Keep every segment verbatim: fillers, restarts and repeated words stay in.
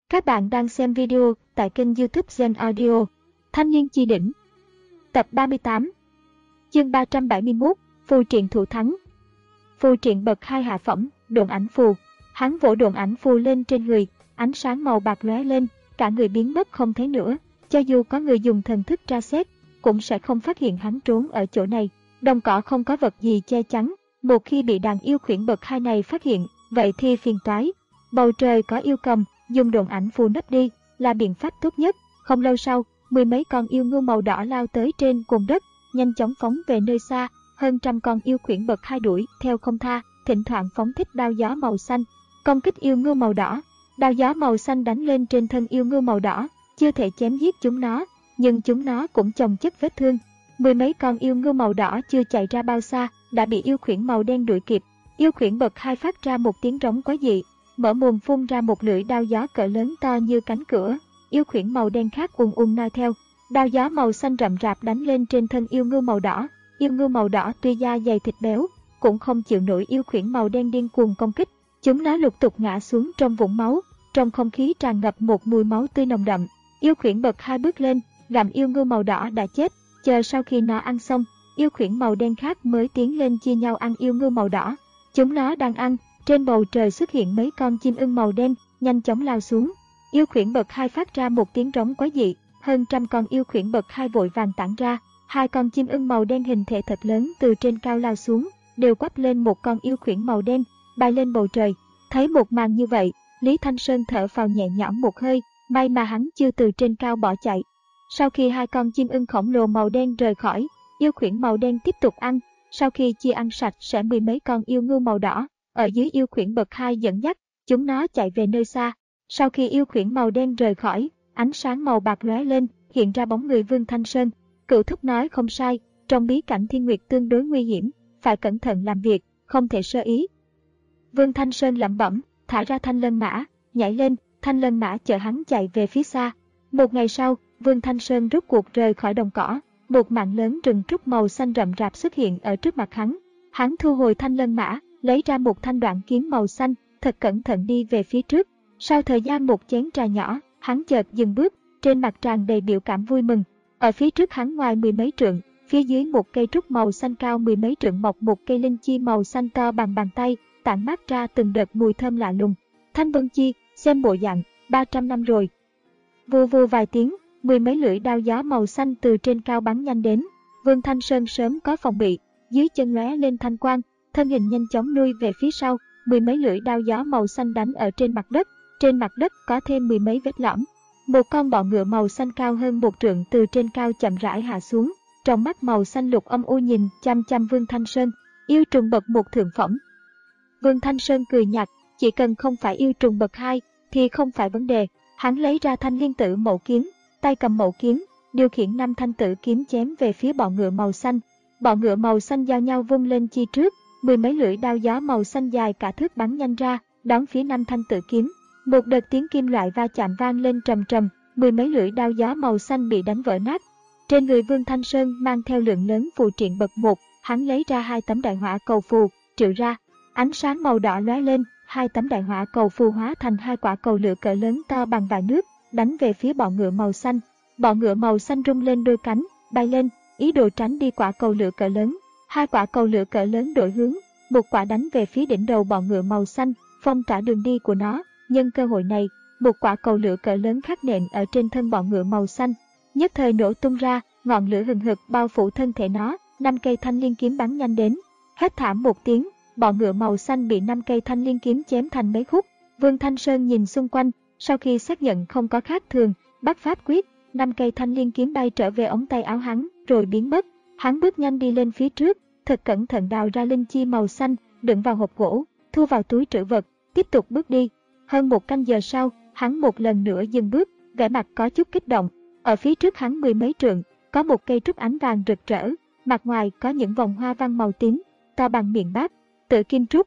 Các bạn đang xem video tại kênh YouTube Gen Audio. Thanh niên chi đỉnh. Tập ba mươi tám. Chương ba trăm bảy mươi mốt. Phù triện thủ thắng. Phù triện bậc hai hạ phẩm, độn ảnh phù. Hắn vỗ độn ảnh phù lên trên người, ánh sáng màu bạc lóe lên, cả người biến mất không thấy nữa. Cho dù có người dùng thần thức tra xét, cũng sẽ không phát hiện hắn trốn ở chỗ này. Đồng cỏ không có vật gì che chắn, một khi bị đàn yêu khuyển bậc hai này phát hiện, vậy thì phiền toái. Bầu trời có yêu cầm, dùng độn ảnh phù nấp đi là biện pháp tốt nhất. Không lâu sau, mười mấy con yêu ngưu màu đỏ lao tới trên cồn đất, nhanh chóng phóng về nơi xa. Hơn trăm con yêu khuyển bậc hai đuổi theo không tha, thỉnh thoảng phóng thích đao gió màu xanh công kích yêu ngưu màu đỏ. Đao gió màu xanh đánh lên trên thân yêu ngưu màu đỏ, chưa thể chém giết chúng nó, nhưng chúng nó cũng chồng chất vết thương. Mười mấy con yêu ngưu màu đỏ chưa chạy ra bao xa đã bị yêu khuyển màu đen đuổi kịp. Yêu khuyển bậc hai phát ra một tiếng rống quái dị, mở mồm phun ra một lưỡi đao gió cỡ lớn to như cánh cửa. Yêu khuyển màu đen khác ùn ùn noi theo. Đao gió màu xanh rậm rạp đánh lên trên thân yêu ngưu màu đỏ. Yêu ngưu màu đỏ tuy da dày thịt béo, cũng không chịu nổi yêu khuyển màu đen điên cuồng công kích. Chúng nó lục tục ngã xuống trong vũng máu. Trong không khí tràn ngập một mùi máu tươi nồng đậm. Yêu khuyển bậc hai bước lên, gặm yêu ngưu màu đỏ đã chết. Chờ sau khi nó ăn xong, yêu khuyển màu đen khác mới tiến lên chia nhau ăn yêu ngưu màu đỏ. Chúng nó đang ăn, trên bầu trời xuất hiện mấy con chim ưng màu đen, nhanh chóng lao xuống. Yêu khuyển bậc hai phát ra một tiếng rống quái dị, hơn trăm con yêu khuyển bậc hai vội vàng tản ra. Hai con chim ưng màu đen hình thể thật lớn từ trên cao lao xuống, đều quắp lên một con yêu khuyển màu đen, bay lên bầu trời. Thấy một màn như vậy, Lý Thanh Sơn thở phào nhẹ nhõm một hơi, may mà hắn chưa từ trên cao bỏ chạy. Sau khi hai con chim ưng khổng lồ màu đen rời khỏi, yêu khuyển màu đen tiếp tục ăn. Sau khi chia ăn sạch sẽ mười mấy con yêu ngưu màu đỏ, ở dưới yêu khuyển bậc hai dẫn dắt, chúng nó chạy về nơi xa. Sau khi yêu khuyển màu đen rời khỏi, ánh sáng màu bạc lóe lên, hiện ra bóng người Vương Thanh Sơn. Cựu thúc nói không sai, trong bí cảnh thiên nguyệt tương đối nguy hiểm, phải cẩn thận làm việc, không thể sơ ý. Vương Thanh Sơn lẩm bẩm, thả ra thanh lân mã, nhảy lên, thanh lân mã chở hắn chạy về phía xa. Một ngày sau, Vương Thanh Sơn rút cuộc rời khỏi đồng cỏ, một mảng lớn rừng trúc màu xanh rậm rạp xuất hiện ở trước mặt hắn. Hắn thu hồi thanh lân mã, lấy ra một thanh đoạn kiếm màu xanh, thật cẩn thận đi về phía trước. Sau thời gian một chén trà nhỏ, hắn chợt dừng bước, trên mặt tràn đầy biểu cảm vui mừng. Ở phía trước hắn ngoài mười mấy trượng, phía dưới một cây trúc màu xanh cao mười mấy trượng mọc một cây linh chi màu xanh to bằng bàn tay, tản mát ra từng đợt mùi thơm lạ lùng. Thanh vân chi, xem bộ dạng, ba trăm năm rồi. Vù vù vài tiếng, mười mấy lưỡi đao gió màu xanh từ trên cao bắn nhanh đến. Vương Thanh Sơn sớm có phòng bị, dưới chân lóe lên thanh quang, thân hình nhanh chóng lui về phía sau. Mười mấy lưỡi đao gió màu xanh đánh ở trên mặt đất, trên mặt đất có thêm mười mấy vết lõm. Một con bọ ngựa màu xanh cao hơn một trượng từ trên cao chậm rãi hạ xuống, trong mắt màu xanh lục âm u nhìn chăm chăm Vương Thanh Sơn. Yêu trùng bậc một thượng phẩm. Vương Thanh Sơn cười nhạt, chỉ cần không phải yêu trùng bậc hai thì không phải vấn đề. Hắn lấy ra thanh liên tử mậu kiếm, tay cầm mậu kiếm, điều khiển năm thanh tử kiếm chém về phía bọ ngựa màu xanh. Bọ ngựa màu xanh giao nhau vung lên chi trước, mười mấy lưỡi đao gió màu xanh dài cả thước bắn nhanh ra, đón phía năm thanh tử kiếm. Một đợt tiếng kim loại va chạm vang lên trầm trầm, mười mấy lưỡi đao gió màu xanh bị đánh vỡ nát. Trên người Vương Thanh Sơn mang theo lượng lớn phù triện bậc một, hắn lấy ra hai tấm đại hỏa cầu phù, triệu ra. Ánh sáng màu đỏ lóe lên, hai tấm đại hỏa cầu phù hóa thành hai quả cầu lửa cỡ lớn to bằng vại nước, đánh về phía bọ ngựa màu xanh. Bọ ngựa màu xanh rung lên đôi cánh, bay lên, ý đồ tránh đi quả cầu lửa cỡ lớn. Hai quả cầu lửa cỡ lớn đổi hướng, một quả đánh về phía đỉnh đầu bọ ngựa màu xanh, phong tỏa đường đi của nó. Nhân cơ hội này, một quả cầu lửa cỡ lớn khác nện ở trên thân bọ ngựa màu xanh, nhất thời nổ tung ra, ngọn lửa hừng hực bao phủ thân thể nó. Năm cây thanh liên kiếm bắn nhanh đến, hét thảm một tiếng, bọ ngựa màu xanh bị năm cây thanh liên kiếm chém thành mấy khúc. Vương Thanh Sơn nhìn xung quanh, sau khi xác nhận không có khác thường, bắt pháp quyết, năm cây thanh liên kiếm bay trở về ống tay áo hắn, rồi biến mất. Hắn bước nhanh đi lên phía trước, thật cẩn thận đào ra linh chi màu xanh, đựng vào hộp gỗ, thu vào túi trữ vật, tiếp tục bước đi. Hơn một canh giờ sau, hắn một lần nữa dừng bước, vẻ mặt có chút kích động. Ở phía trước hắn mười mấy trượng, có một cây trúc ánh vàng rực rỡ, mặt ngoài có những vòng hoa văn màu tím, to bằng miệng bát. Tử kim trúc.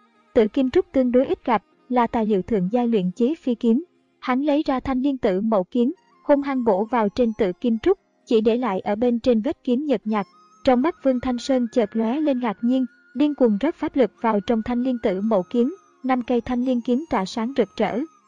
Tử kim trúc tương đối ít gặp, là tài liệu thượng giai luyện chế phi kiếm. Hắn lấy ra thanh liên tử mậu kiếm, hung hăng bổ vào trên tử kim trúc, chỉ để lại ở bên trên vết kiếm nhợt nhạt. Trong mắt Vương Thanh Sơn chợt lóe lên ngạc nhiên, điên cuồng rót pháp lực vào trong thanh liên tử mậu kiếm. Năm cây thanh liên kiếm tỏa sáng rực rỡ,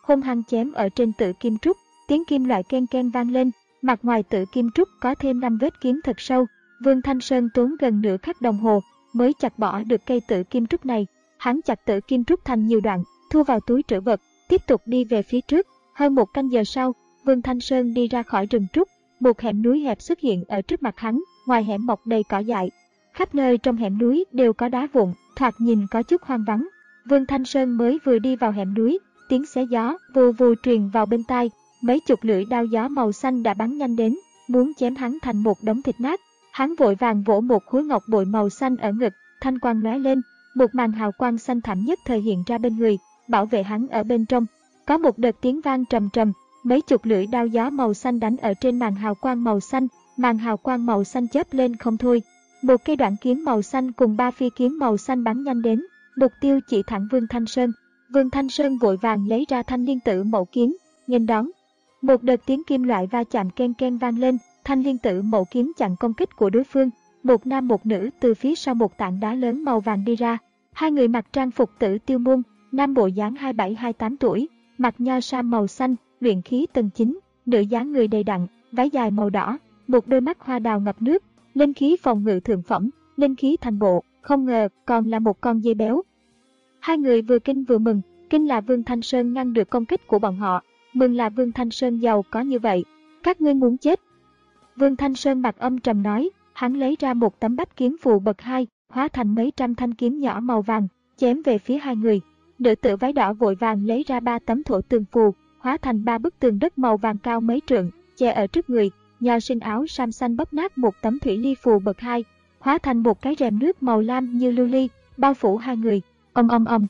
hung hăng chém ở trên tự kim trúc, tiếng kim loại ken ken vang lên, mặt ngoài tự kim trúc có thêm năm vết kiếm thật sâu. Vương Thanh Sơn tốn gần nửa khắc đồng hồ mới chặt bỏ được cây tự kim trúc này. Hắn chặt tự kim trúc thành nhiều đoạn, thu vào túi trữ vật, tiếp tục đi về phía trước. Hơn một canh giờ sau, Vương Thanh Sơn đi ra khỏi rừng trúc, một hẻm núi hẹp xuất hiện ở trước mặt hắn, ngoài hẻm mọc đầy cỏ dại. Khắp nơi trong hẻm núi đều có đá vụn, thoạt nhìn có chút hoang vắng. Vương Thanh Sơn mới vừa đi vào hẻm núi, tiếng xé gió vù vù truyền vào bên tai, mấy chục lưỡi đao gió màu xanh đã bắn nhanh đến, muốn chém hắn thành một đống thịt nát. Hắn vội vàng vỗ một khối ngọc bội màu xanh ở ngực, thanh quang lóe lên, một màn hào quang xanh thẳm nhất thời hiện ra bên người, bảo vệ hắn ở bên trong. Có một đợt tiếng vang trầm trầm, mấy chục lưỡi đao gió màu xanh đánh ở trên màn hào quang màu xanh, màn hào quang màu xanh chớp lên không thôi. Một cây đoạn kiếm màu xanh cùng ba phi kiếm màu xanh bắn nhanh đến, mục tiêu chỉ thẳng Vương Thanh Sơn. Vương Thanh Sơn vội vàng lấy ra thanh liên tử mậu kiếm, nghênh đón. Một đợt tiếng kim loại va chạm ken ken vang lên, thanh liên tử mậu kiếm chặn công kích của đối phương. Một nam một nữ từ phía sau một tảng đá lớn màu vàng đi ra. Hai người mặc trang phục Tử Tiêu môn, nam bộ dáng hai mươi bảy hai mươi tám tuổi, mặc nho sam màu xanh, luyện khí tầng chín, nữ dáng người đầy đặn, váy dài màu đỏ, một đôi mắt hoa đào ngập nước, linh khí phòng ngự thượng phẩm, linh khí thành bộ, không ngờ còn là một con dê béo. Hai người vừa kinh vừa mừng, kinh là Vương Thanh Sơn ngăn được công kích của bọn họ, mừng là Vương Thanh Sơn giàu có như vậy. Các ngươi muốn chết. Vương Thanh Sơn mặt âm trầm nói, hắn lấy ra một tấm bách kiếm phù bậc hai, hóa thành mấy trăm thanh kiếm nhỏ màu vàng, chém về phía hai người. Nữ tử váy đỏ vội vàng lấy ra ba tấm thổ tường phù, hóa thành ba bức tường đất màu vàng cao mấy trượng, che ở trước người. Nho sinh áo sam xanh bóp nát một tấm thủy ly phù bậc hai, hóa thành một cái rèm nước màu lam như lưu ly, bao phủ hai người. Ong ong ong.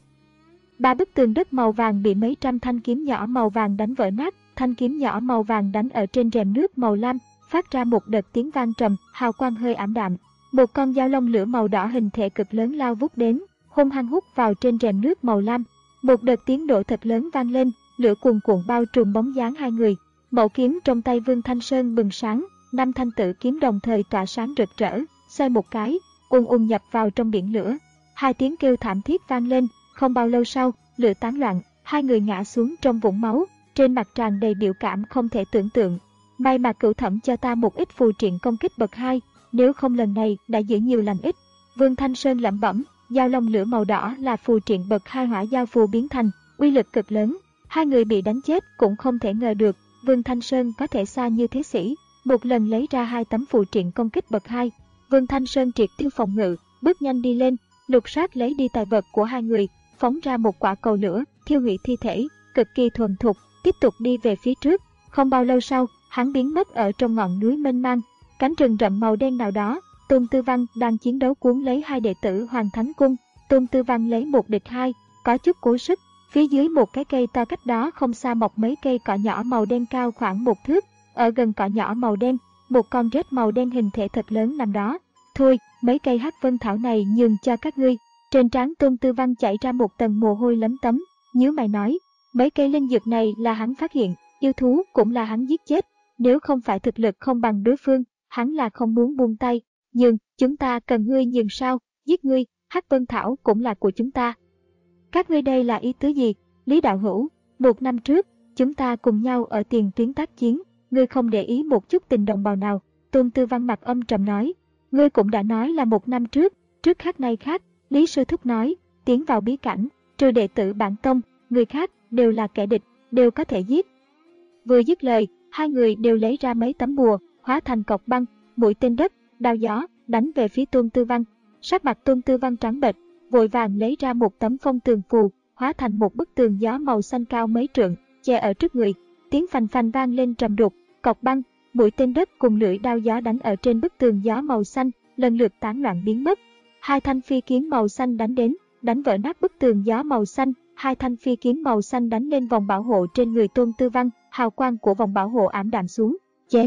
Ba bức tường đất màu vàng bị mấy trăm thanh kiếm nhỏ màu vàng đánh vỡ nát, thanh kiếm nhỏ màu vàng đánh ở trên rèm nước màu lam, phát ra một đợt tiếng vang trầm, hào quang hơi ảm đạm. Một con dao long lửa màu đỏ hình thể cực lớn lao vút đến, hung hăng hút vào trên rèm nước màu lam. Một đợt tiếng nổ thật lớn vang lên, lửa cuồn cuộn bao trùm bóng dáng hai người. Mẩu kiếm trong tay Vương Thanh Sơn bừng sáng, năm thanh tử kiếm đồng thời tỏa sáng rực rỡ, xoay một cái, ùn ùn nhập vào trong biển lửa. Hai tiếng kêu thảm thiết vang lên, không bao lâu sau, lửa tán loạn, hai người ngã xuống trong vũng máu, trên mặt tràn đầy biểu cảm không thể tưởng tượng. May mà cửu thẩm cho ta một ít phù triện công kích bậc hai, nếu không lần này đã giữ nhiều lành ít. Vương Thanh Sơn lẩm bẩm, dao long lửa màu đỏ là phù triện bậc hai hỏa giao phù biến thành, uy lực cực lớn. Hai người bị đánh chết cũng không thể ngờ được, Vương Thanh Sơn có thể xa như thế sĩ, một lần lấy ra hai tấm phù triện công kích bậc hai. Vương Thanh Sơn triệt tiêu phòng ngự, bước nhanh đi lên, lục soát lấy đi tài vật của hai người, phóng ra một quả cầu lửa, thiêu hủy thi thể, cực kỳ thuần thục, tiếp tục đi về phía trước. Không bao lâu sau, hắn biến mất ở trong ngọn núi mênh mang, cánh rừng rậm màu đen nào đó. Tôn Tư Văn đang chiến đấu cuốn lấy hai đệ tử Hoàng Thánh Cung. Tôn Tư Văn lấy một địch hai, có chút cố sức. Phía dưới một cái cây to cách đó không xa mọc mấy cây cỏ nhỏ màu đen cao khoảng một thước. Ở gần cỏ nhỏ màu đen, một con rết màu đen hình thể thật lớn nằm đó. Thôi, mấy cây hắc vân thảo này nhường cho các ngươi. Trên trán Tôn Tư Văn chảy ra một tầng mồ hôi lấm tấm, nhíu mày nói, mấy cây linh dược này là hắn phát hiện, yêu thú cũng là hắn giết chết. Nếu không phải thực lực không bằng đối phương, hắn là không muốn buông tay. Nhưng, chúng ta cần ngươi nhường sao, giết ngươi, hắc vân thảo cũng là của chúng ta. Các ngươi đây là ý tứ gì? Lý đạo hữu, một năm trước, chúng ta cùng nhau ở tiền tuyến tác chiến, ngươi không để ý một chút tình đồng bào nào. Tôn Tư Văn mặt âm trầm nói, ngươi cũng đã nói là một năm trước, trước khác nay khác. Lý sư thúc nói, tiến vào bí cảnh, trừ đệ tử bản tông, người khác đều là kẻ địch, đều có thể giết. Vừa dứt lời, hai người đều lấy ra mấy tấm bùa, hóa thành cọc băng, mũi tên đất, đao gió, đánh về phía Tôn Tư Văn. Sắc mặt Tôn Tư Văn trắng bệch, vội vàng lấy ra một tấm phong tường phù, hóa thành một bức tường gió màu xanh cao mấy trượng, che ở trước người. Tiếng phành phành vang lên trầm đục, cọc băng, mũi tên đất cùng lưỡi đao gió đánh ở trên bức tường gió màu xanh, lần lượt tán loạn biến mất. Hai thanh phi kiếm màu xanh đánh đến, đánh vỡ nát bức tường gió màu xanh. Hai thanh phi kiếm màu xanh đánh lên vòng bảo hộ trên người Tôn Tư Văn, hào quang của vòng bảo hộ ảm đạm xuống, chém.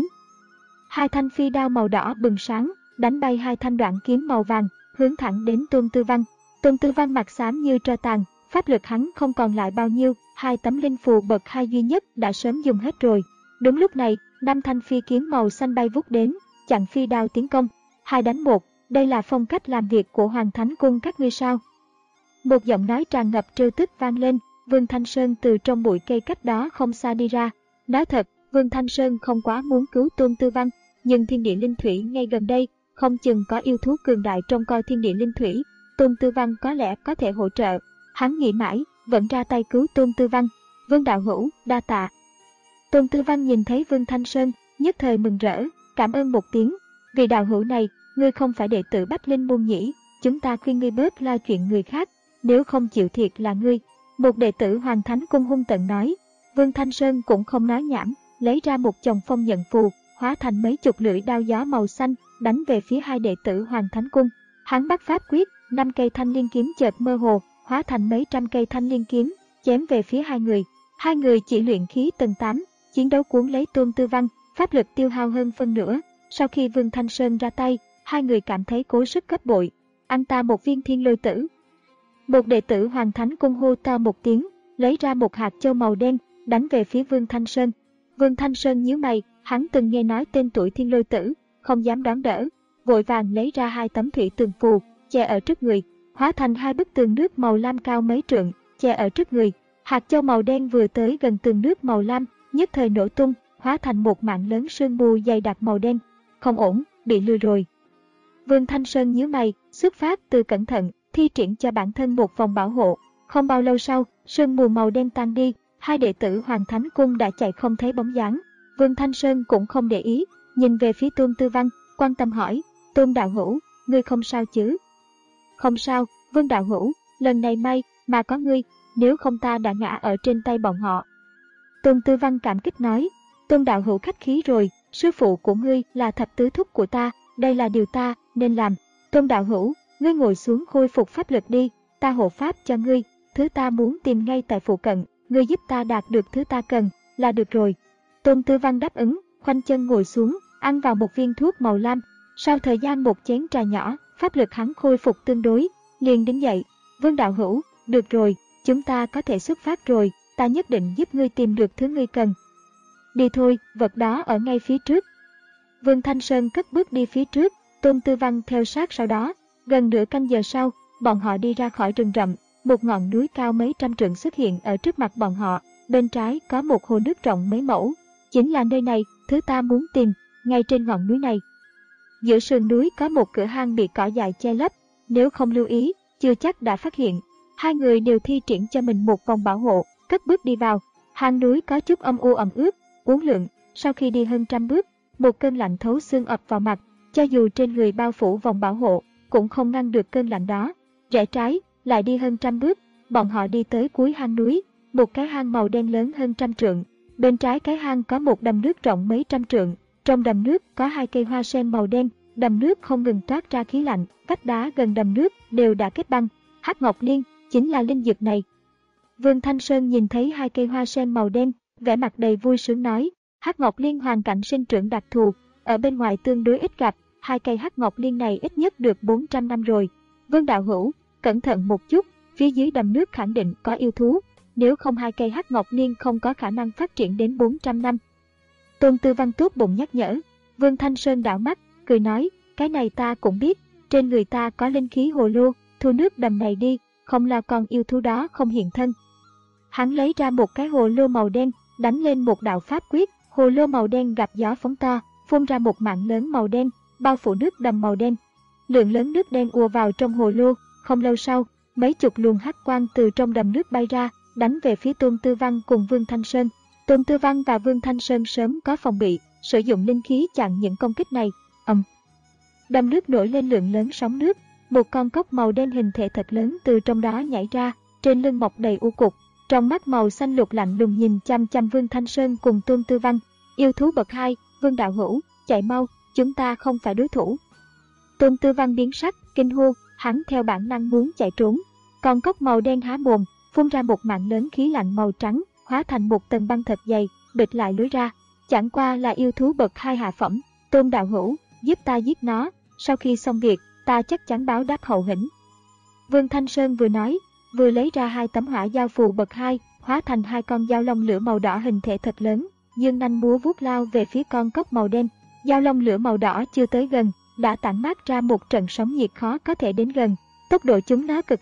Hai thanh phi đao màu đỏ bừng sáng, đánh bay hai thanh đoạn kiếm màu vàng, hướng thẳng đến Tôn Tư Văn. Tôn Tư Văn mặt xám như tro tàn, pháp lực hắn không còn lại bao nhiêu, hai tấm linh phù bậc hai duy nhất đã sớm dùng hết rồi. Đúng lúc này, năm thanh phi kiếm màu xanh bay vút đến, chặn phi đao tiến công. Hai đánh một, đây là phong cách làm việc của Hoàng Thánh Cung các ngươi sao? Một giọng nói tràn ngập trêu tức vang lên, Vương Thanh Sơn từ trong bụi cây cách đó không xa đi ra. Nói thật, Vương Thanh Sơn không quá muốn cứu Tôn Tư Văn, nhưng thiên địa linh thủy ngay gần đây, không chừng có yêu thú cường đại trong coi thiên địa linh thủy. Tôn Tư Văn có lẽ có thể hỗ trợ. Hắn nghĩ mãi, vẫn ra tay cứu Tôn Tư Văn. Vương đạo hữu, đa tạ. Tôn Tư Văn nhìn thấy Vương Thanh Sơn, nhất thời mừng rỡ, cảm ơn một tiếng. Vị đạo hữu này, ngươi không phải đệ tử Bách Linh môn nhỉ? Chúng ta khuyên ngươi bớt lo chuyện người khác, nếu không chịu thiệt là ngươi. Một đệ tử Hoàng Thánh Cung hung tợn nói. Vương Thanh Sơn cũng không nói nhảm, lấy ra một chồng phong nhận phù, hóa thành mấy chục lưỡi đao gió màu xanh, đánh về phía hai đệ tử Hoàng Thánh Cung. Hắn bắt pháp quyết, năm cây thanh liên kiếm chợt mơ hồ, hóa thành mấy trăm cây thanh liên kiếm, chém về phía hai người. Hai người chỉ luyện khí tầng tám, chiến đấu cuốn lấy Tôn Tư Văn, pháp lực tiêu hao hơn phân nửa. Sau khi Vương Thanh Sơn ra tay, hai người cảm thấy cố sức gấp bội. Ăn ta một viên thiên lôi tử. Một đệ tử Hoàng Thánh Cung hô to một tiếng, lấy ra một hạt châu màu đen, đánh về phía Vương Thanh Sơn. Vương Thanh Sơn nhíu mày, hắn từng nghe nói tên tuổi thiên lôi tử, không dám đón đỡ, vội vàng lấy ra hai tấm thủy tường phù, che ở trước người, hóa thành hai bức tường nước màu lam cao mấy trượng, che ở trước người. Hạt châu màu đen vừa tới gần tường nước màu lam, nhất thời nổ tung, hóa thành một mảng lớn sương mù dày đặc màu đen. Không ổn, bị lừa rồi. Vương Thanh Sơn nhíu mày, xuất phát từ cẩn thận, thi triển cho bản thân một vòng bảo hộ. Không bao lâu sau, sương mù màu đen tan đi, hai đệ tử Hoàng Thánh Cung đã chạy không thấy bóng dáng. Vương Thanh Sơn cũng không để ý, nhìn về phía Tôn Tư Văn, quan tâm hỏi, Tôn đạo hữu, ngươi không sao chứ? Không sao, Vương đạo hữu, lần này may mà có ngươi, nếu không ta đã ngã ở trên tay bọn họ. Tôn Tư Văn cảm kích nói, Tôn đạo hữu khách khí rồi, sư phụ của ngươi là thập tứ thúc của ta, đây là điều ta nên làm. Tôn đạo hữu, ngươi ngồi xuống khôi phục pháp lực đi, ta hộ pháp cho ngươi, thứ ta muốn tìm ngay tại phụ cận, ngươi giúp ta đạt được thứ ta cần, là được rồi. Tôn Tư Văn đáp ứng, khoanh chân ngồi xuống, ăn vào một viên thuốc màu lam. Sau thời gian một chén trà nhỏ, pháp lực hắn khôi phục tương đối, liền đứng dậy. Vương đạo hữu, được rồi, chúng ta có thể xuất phát rồi, ta nhất định giúp ngươi tìm được thứ ngươi cần. Đi thôi, vật đó ở ngay phía trước. Vương Thanh Sơn cất bước đi phía trước, Tôn Tư Văn theo sát sau đó. Gần nửa canh giờ sau, bọn họ đi ra khỏi rừng rậm, một ngọn núi cao mấy trăm trượng xuất hiện ở trước mặt bọn họ, bên trái có một hồ nước rộng mấy mẫu. Chính là nơi này, thứ ta muốn tìm, ngay trên ngọn núi này. Giữa sườn núi có một cửa hang bị cỏ dại che lấp, nếu không lưu ý, chưa chắc đã phát hiện. Hai người đều thi triển cho mình một vòng bảo hộ, cất bước đi vào. Hang núi có chút âm u ẩm ướt, uốn lượn, sau khi đi hơn trăm bước, một cơn lạnh thấu xương ập vào mặt, cho dù trên người bao phủ vòng bảo hộ, cũng không ngăn được cơn lạnh đó. Rẽ trái, lại đi hơn trăm bước, bọn họ đi tới cuối hang núi, một cái hang màu đen lớn hơn trăm trượng. Bên trái cái hang có một đầm nước rộng mấy trăm trượng, trong đầm nước có hai cây hoa sen màu đen, đầm nước không ngừng toát ra khí lạnh, vách đá gần đầm nước đều đã kết băng. Hắc Ngọc Liên chính là linh dược này. Vương Thanh Sơn nhìn thấy hai cây hoa sen màu đen, vẻ mặt đầy vui sướng nói, Hắc Ngọc Liên hoàn cảnh sinh trưởng đặc thù, ở bên ngoài tương đối ít gặp, hai cây Hắc Ngọc Liên này ít nhất được bốn trăm năm rồi. Vương đạo hữu, cẩn thận một chút, phía dưới đầm nước khẳng định có yêu thú, nếu không hai cây Hắc Ngọc Liên không có khả năng phát triển đến bốn trăm năm. Tôn Tư Văn tốt bụng nhắc nhở. Vương Thanh Sơn đảo mắt, cười nói, cái này ta cũng biết, trên người ta có linh khí hồ lô, thu nước đầm này đi, không là con yêu thú đó không hiện thân. Hắn lấy ra một cái hồ lô màu đen, đánh lên một đạo pháp quyết, hồ lô màu đen gặp gió phóng to, phun ra một mảng lớn màu đen, bao phủ nước đầm màu đen. Lượng lớn nước đen ùa vào trong hồ lô, không lâu sau, mấy chục luồng hắc quang từ trong đầm nước bay ra, đánh về phía Tôn Tư Văn cùng Vương Thanh Sơn. Tôn Tư Văn và Vương Thanh Sơn sớm có phòng bị, sử dụng linh khí chặn những công kích này. Ầm. Um. Đầm nước nổi lên lượng lớn sóng nước, một con cóc màu đen hình thể thật lớn từ trong đó nhảy ra, trên lưng mọc đầy u cục, trong mắt màu xanh lục lạnh lùng nhìn chăm chăm Vương Thanh Sơn cùng Tôn Tư Văn. Yêu thú bậc hai, Vương đạo hữu, chạy mau, chúng ta không phải đối thủ. Tôn Tư Văn biến sắc, kinh hô, hắn theo bản năng muốn chạy trốn. Con cóc màu đen há mồm, phun ra một mảng lớn khí lạnh màu trắng, hóa thành một tầng băng thật dày, bịt lại lối ra. Chẳng qua là yêu thú bậc hai hạ phẩm, Tôn đạo hữu, giúp ta giết nó, sau khi xong việc, ta chắc chắn báo đáp hậu hĩnh. Vương Thanh Sơn vừa nói, vừa lấy ra hai tấm hỏa giao phù bậc hai, hóa thành hai con dao long lửa màu đỏ hình thể thật lớn, dương nanh múa vuốt lao về phía con cóc màu đen. Dao long lửa màu đỏ chưa tới gần, đã tản mát ra một trận sóng nhiệt khó có thể đến gần. Tốc độ chúng nó cực nhanh,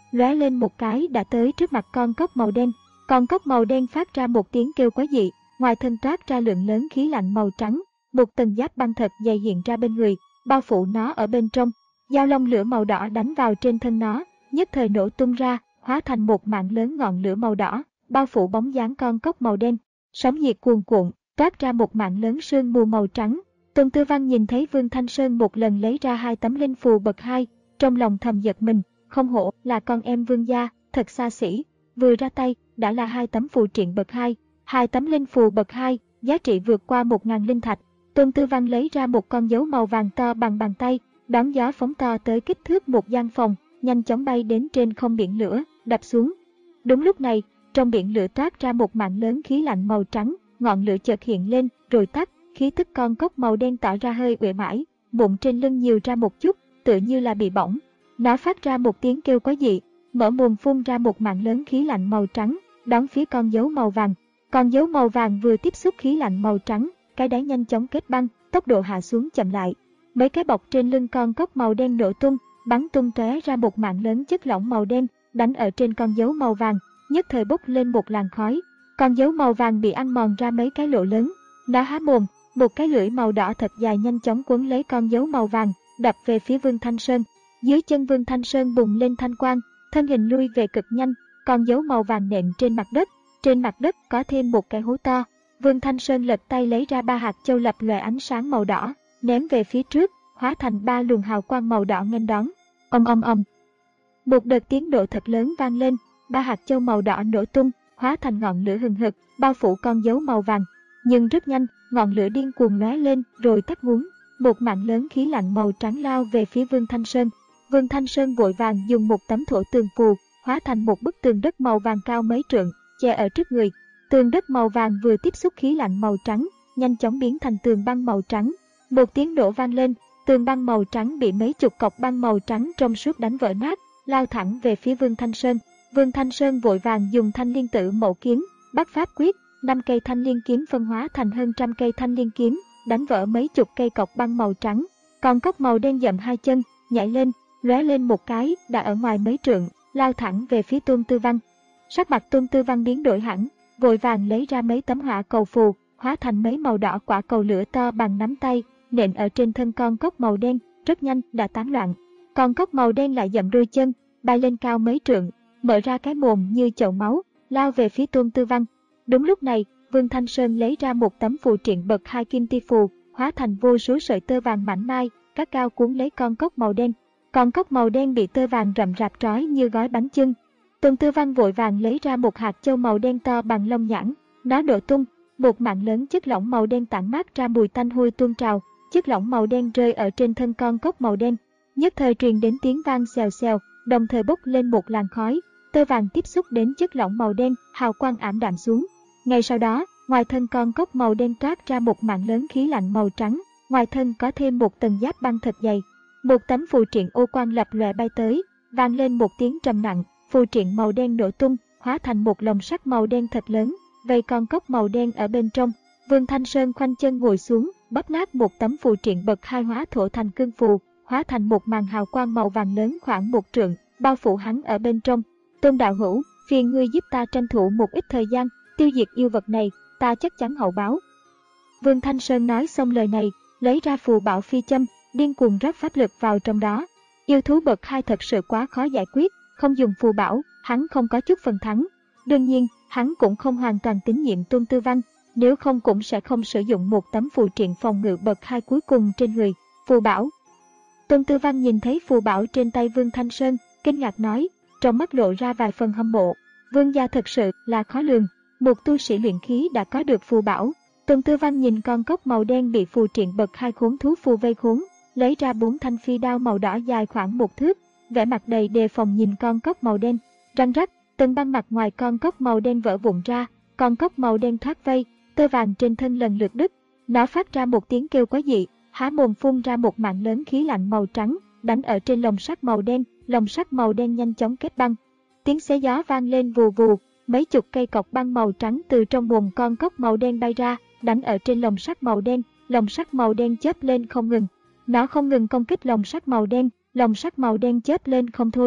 lóe lên một cái đã tới trước mặt con cóc màu đen. Con cóc màu đen phát ra một tiếng kêu quái dị, ngoài thân toát ra lượng lớn khí lạnh màu trắng, một tầng giáp băng thật dày hiện ra bên người, bao phủ nó ở bên trong. Dao long lửa màu đỏ đánh vào trên thân nó, nhất thời nổ tung ra, hóa thành một mạng lớn ngọn lửa màu đỏ, bao phủ bóng dáng con cóc màu đen. Sóng nhiệt cuồn cuộn, toát ra một mạng lớn sương mù màu trắng. Tôn Tư Văn nhìn thấy Vương Thanh Sơn một lần lấy ra hai tấm linh phù bậc hai, trong lòng thầm giật mình, không hổ là con em Vương gia, thật xa xỉ. Vừa ra tay, đã là hai tấm phù triện bậc hai, hai tấm linh phù bậc hai, giá trị vượt qua một ngàn linh thạch. Tôn Tư Văn lấy ra một con dấu màu vàng to bằng bàn tay, đón gió phóng to tới kích thước một gian phòng, nhanh chóng bay đến trên không biển lửa, đập xuống. Đúng lúc này, trong biển lửa toát ra một mạng lớn khí lạnh màu trắng, ngọn lửa chợt hiện lên, rồi tắt, khí tức con cóc màu đen tỏ ra hơi uể oải, bụng trên lưng nhiều ra một chút, tựa như là bị bỏng. Nó phát ra một tiếng kêu quái dị, mở mồm phun ra một mạng lớn khí lạnh màu trắng, đón phía con dấu màu vàng. Con dấu màu vàng vừa tiếp xúc khí lạnh màu trắng, cái đáy nhanh chóng kết băng, tốc độ hạ xuống chậm lại. Mấy cái bọc trên lưng con cóc màu đen nổ tung, bắn tung tóe ra một mạng lớn chất lỏng màu đen, đánh ở trên con dấu màu vàng, nhất thời bốc lên một làn khói. Con dấu màu vàng bị ăn mòn ra mấy cái lỗ lớn. Nó há mồm, một cái lưỡi màu đỏ thật dài nhanh chóng quấn lấy con dấu màu vàng, đập về phía Vương Thanh Sơn. Dưới chân Vương Thanh Sơn bùng lên thanh quang, thân hình lui về cực nhanh, con dấu màu vàng nện trên mặt đất. Trên mặt đất có thêm một cái hố to. Vương Thanh Sơn lật tay lấy ra ba hạt châu lập lòe ánh sáng màu đỏ, ném về phía trước, hóa thành ba luồng hào quang màu đỏ nghênh đón. Ầm ầm ầm. Một đợt tiếng nổ thật lớn vang lên, ba hạt châu màu đỏ nổ tung, hóa thành ngọn lửa hừng hực, bao phủ con dấu màu vàng. Nhưng rất nhanh, ngọn lửa điên cuồng lóe lên rồi tắt ngúm. Một mạng lớn khí lạnh màu trắng lao về phía Vương Thanh Sơn. Vương Thanh Sơn vội vàng dùng một tấm thổ tường phù, hóa thành một bức tường đất màu vàng cao mấy trượng, che ở trước người. Tường đất màu vàng vừa tiếp xúc khí lạnh màu trắng, nhanh chóng biến thành tường băng màu trắng. Một tiếng nổ vang lên, tường băng màu trắng bị mấy chục cọc băng màu trắng trong suốt đánh vỡ nát, lao thẳng về phía Vương Thanh Sơn. Vương Thanh Sơn vội vàng dùng thanh liên tự mậu kiếm, bắt pháp quyết, năm cây thanh liên kiếm phân hóa thành hơn trăm cây thanh liên kiếm, đánh vỡ mấy chục cây cọc băng màu trắng. Còn cóc màu đen dậm hai chân, nhảy lên, lóe lên một cái, đã ở ngoài mấy trượng, lao thẳng về phía Tôn Tư Văn. Sắc mặt Tôn Tư Văn biến đổi hẳn, vội vàng lấy ra mấy tấm hỏa cầu phù, hóa thành mấy màu đỏ quả cầu lửa to bằng nắm tay, nện ở trên thân con cóc màu đen, rất nhanh đã tán loạn. Con cóc màu đen lại dậm đôi chân, bay lên cao mấy trượng, mở ra cái mồm như chậu máu, lao về phía Tôn Tư Văn. Đúng lúc này, Vương Thanh Sơn lấy ra một tấm phù triện bậc hai kim ti phù, hóa thành vô số sợi tơ vàng mảnh mai, cắt cao cuốn lấy con cóc màu đen. Con cóc màu đen bị tơ vàng rậm rạp trói như gói bánh chưng. Tôn Tư Văn vội vàng lấy ra một hạt châu màu đen to bằng lông nhãn, nó nổ tung, một mạng lớn chất lỏng màu đen tản mát ra mùi tanh hôi tuôn trào, chất lỏng màu đen rơi ở trên thân con cóc màu đen, nhất thời truyền đến tiếng vang xèo xèo, đồng thời bốc lên một làn khói, tơ vàng tiếp xúc đến chất lỏng màu đen, hào quang ảm đạm xuống. Ngay sau đó, ngoài thân con cóc màu đen toát ra một mạng lớn khí lạnh màu trắng, ngoài thân có thêm một tầng giáp băng thật dày. Một tấm phù triện ô quang lập lòe bay tới, vang lên một tiếng trầm nặng, phù triện màu đen nổ tung, hóa thành một lồng sắt màu đen thật lớn, vây con cóc màu đen ở bên trong. Vương Thanh Sơn khoanh chân ngồi xuống, bóp nát một tấm phù triện bậc hai hóa thổ thành cương phù, hóa thành một màn hào quang màu vàng lớn khoảng một trượng, bao phủ hắn ở bên trong. Tôn đạo hữu, phiền ngươi giúp ta tranh thủ một ít thời gian, tiêu diệt yêu vật này, ta chắc chắn hậu báo. Vương Thanh Sơn nói xong lời này, lấy ra phù bảo phi châm, điên cuồng rót pháp lực vào trong đó. Yêu thú bậc hai thật sự quá khó giải quyết, không dùng phù bảo, hắn không có chút phần thắng. Đương nhiên, hắn cũng không hoàn toàn tín nhiệm Tôn Tư Văn, nếu không cũng sẽ không sử dụng một tấm phù triện phòng ngự bậc hai cuối cùng trên người. Phù bảo. Tôn Tư Văn nhìn thấy phù bảo trên tay Vương Thanh Sơn, kinh ngạc nói, trong mắt lộ ra vài phần hâm mộ. Vương gia thật sự là khó lường, một tu sĩ luyện khí đã có được phù bảo. Tôn Tư Văn nhìn con cóc màu đen bị phù triện bậc hai khốn thú phù vây khốn, lấy ra bốn thanh phi đao màu đỏ dài khoảng một thước, vẻ mặt đầy đề phòng nhìn con cóc màu đen. Răng rắc, từng băng mặt ngoài con cóc màu đen vỡ vụn ra, con cóc màu đen thoát vây, tơ vàng trên thân lần lượt đứt. Nó phát ra một tiếng kêu quái dị, há mồm phun ra một mạng lớn khí lạnh màu trắng, đánh ở trên lồng sắt màu đen, lồng sắt màu đen nhanh chóng kết băng. Tiếng xé gió vang lên vù vù, mấy chục cây cọc băng màu trắng từ trong mồm con cóc màu đen bay ra, đánh ở trên lồng sắt màu đen, lồng sắt màu đen chớp lên không ngừng. Nó không ngừng công kích lồng sắt màu đen, lồng sắt màu đen chớp lên không thôi.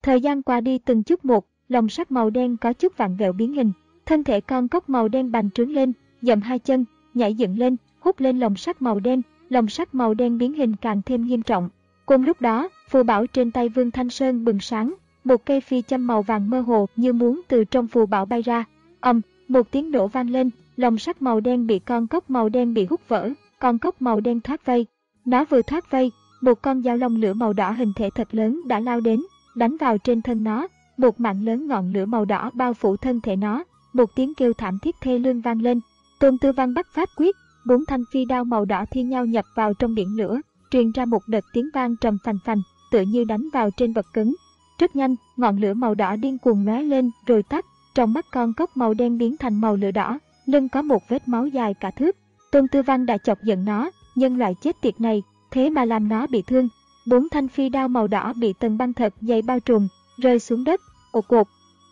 Thời gian qua đi từng chút một, lồng sắt màu đen có chút vặn vẹo biến hình. Thân thể con cóc màu đen bành trướng lên, dậm hai chân, nhảy dựng lên, hút lên lồng sắt màu đen. Lồng sắt màu đen biến hình càng thêm nghiêm trọng. Cùng lúc đó, phù bảo trên tay Vương Thanh Sơn bừng sáng, một cây phi châm màu vàng mơ hồ như muốn từ trong phù bảo bay ra. Ầm, một tiếng nổ vang lên, lồng sắt màu đen bị con cóc màu đen bị hút vỡ, con cóc màu đen thoát vây. Nó vừa thoát vây, một con dao long lửa màu đỏ hình thể thật lớn đã lao đến, đánh vào trên thân nó. Một mạng lớn ngọn lửa màu đỏ bao phủ thân thể nó, một tiếng kêu thảm thiết thê lương vang lên. Tôn Tư Văn bắt pháp quyết, bốn thanh phi đao màu đỏ thi nhau nhập vào trong biển lửa, truyền ra một đợt tiếng vang trầm phành phành, tựa như đánh vào trên vật cứng. Rất nhanh, ngọn lửa màu đỏ điên cuồng lóe lên rồi tắt, trong mắt con cóc màu đen biến thành màu lửa đỏ, lưng có một vết máu dài cả thước. Tôn Tư Văn đã chọc giận nó, nhân loại chết tiệt này, thế mà làm nó bị thương. Bốn thanh phi đao màu đỏ bị tầng băng thật dày bao trùm, rơi xuống đất, ột cột.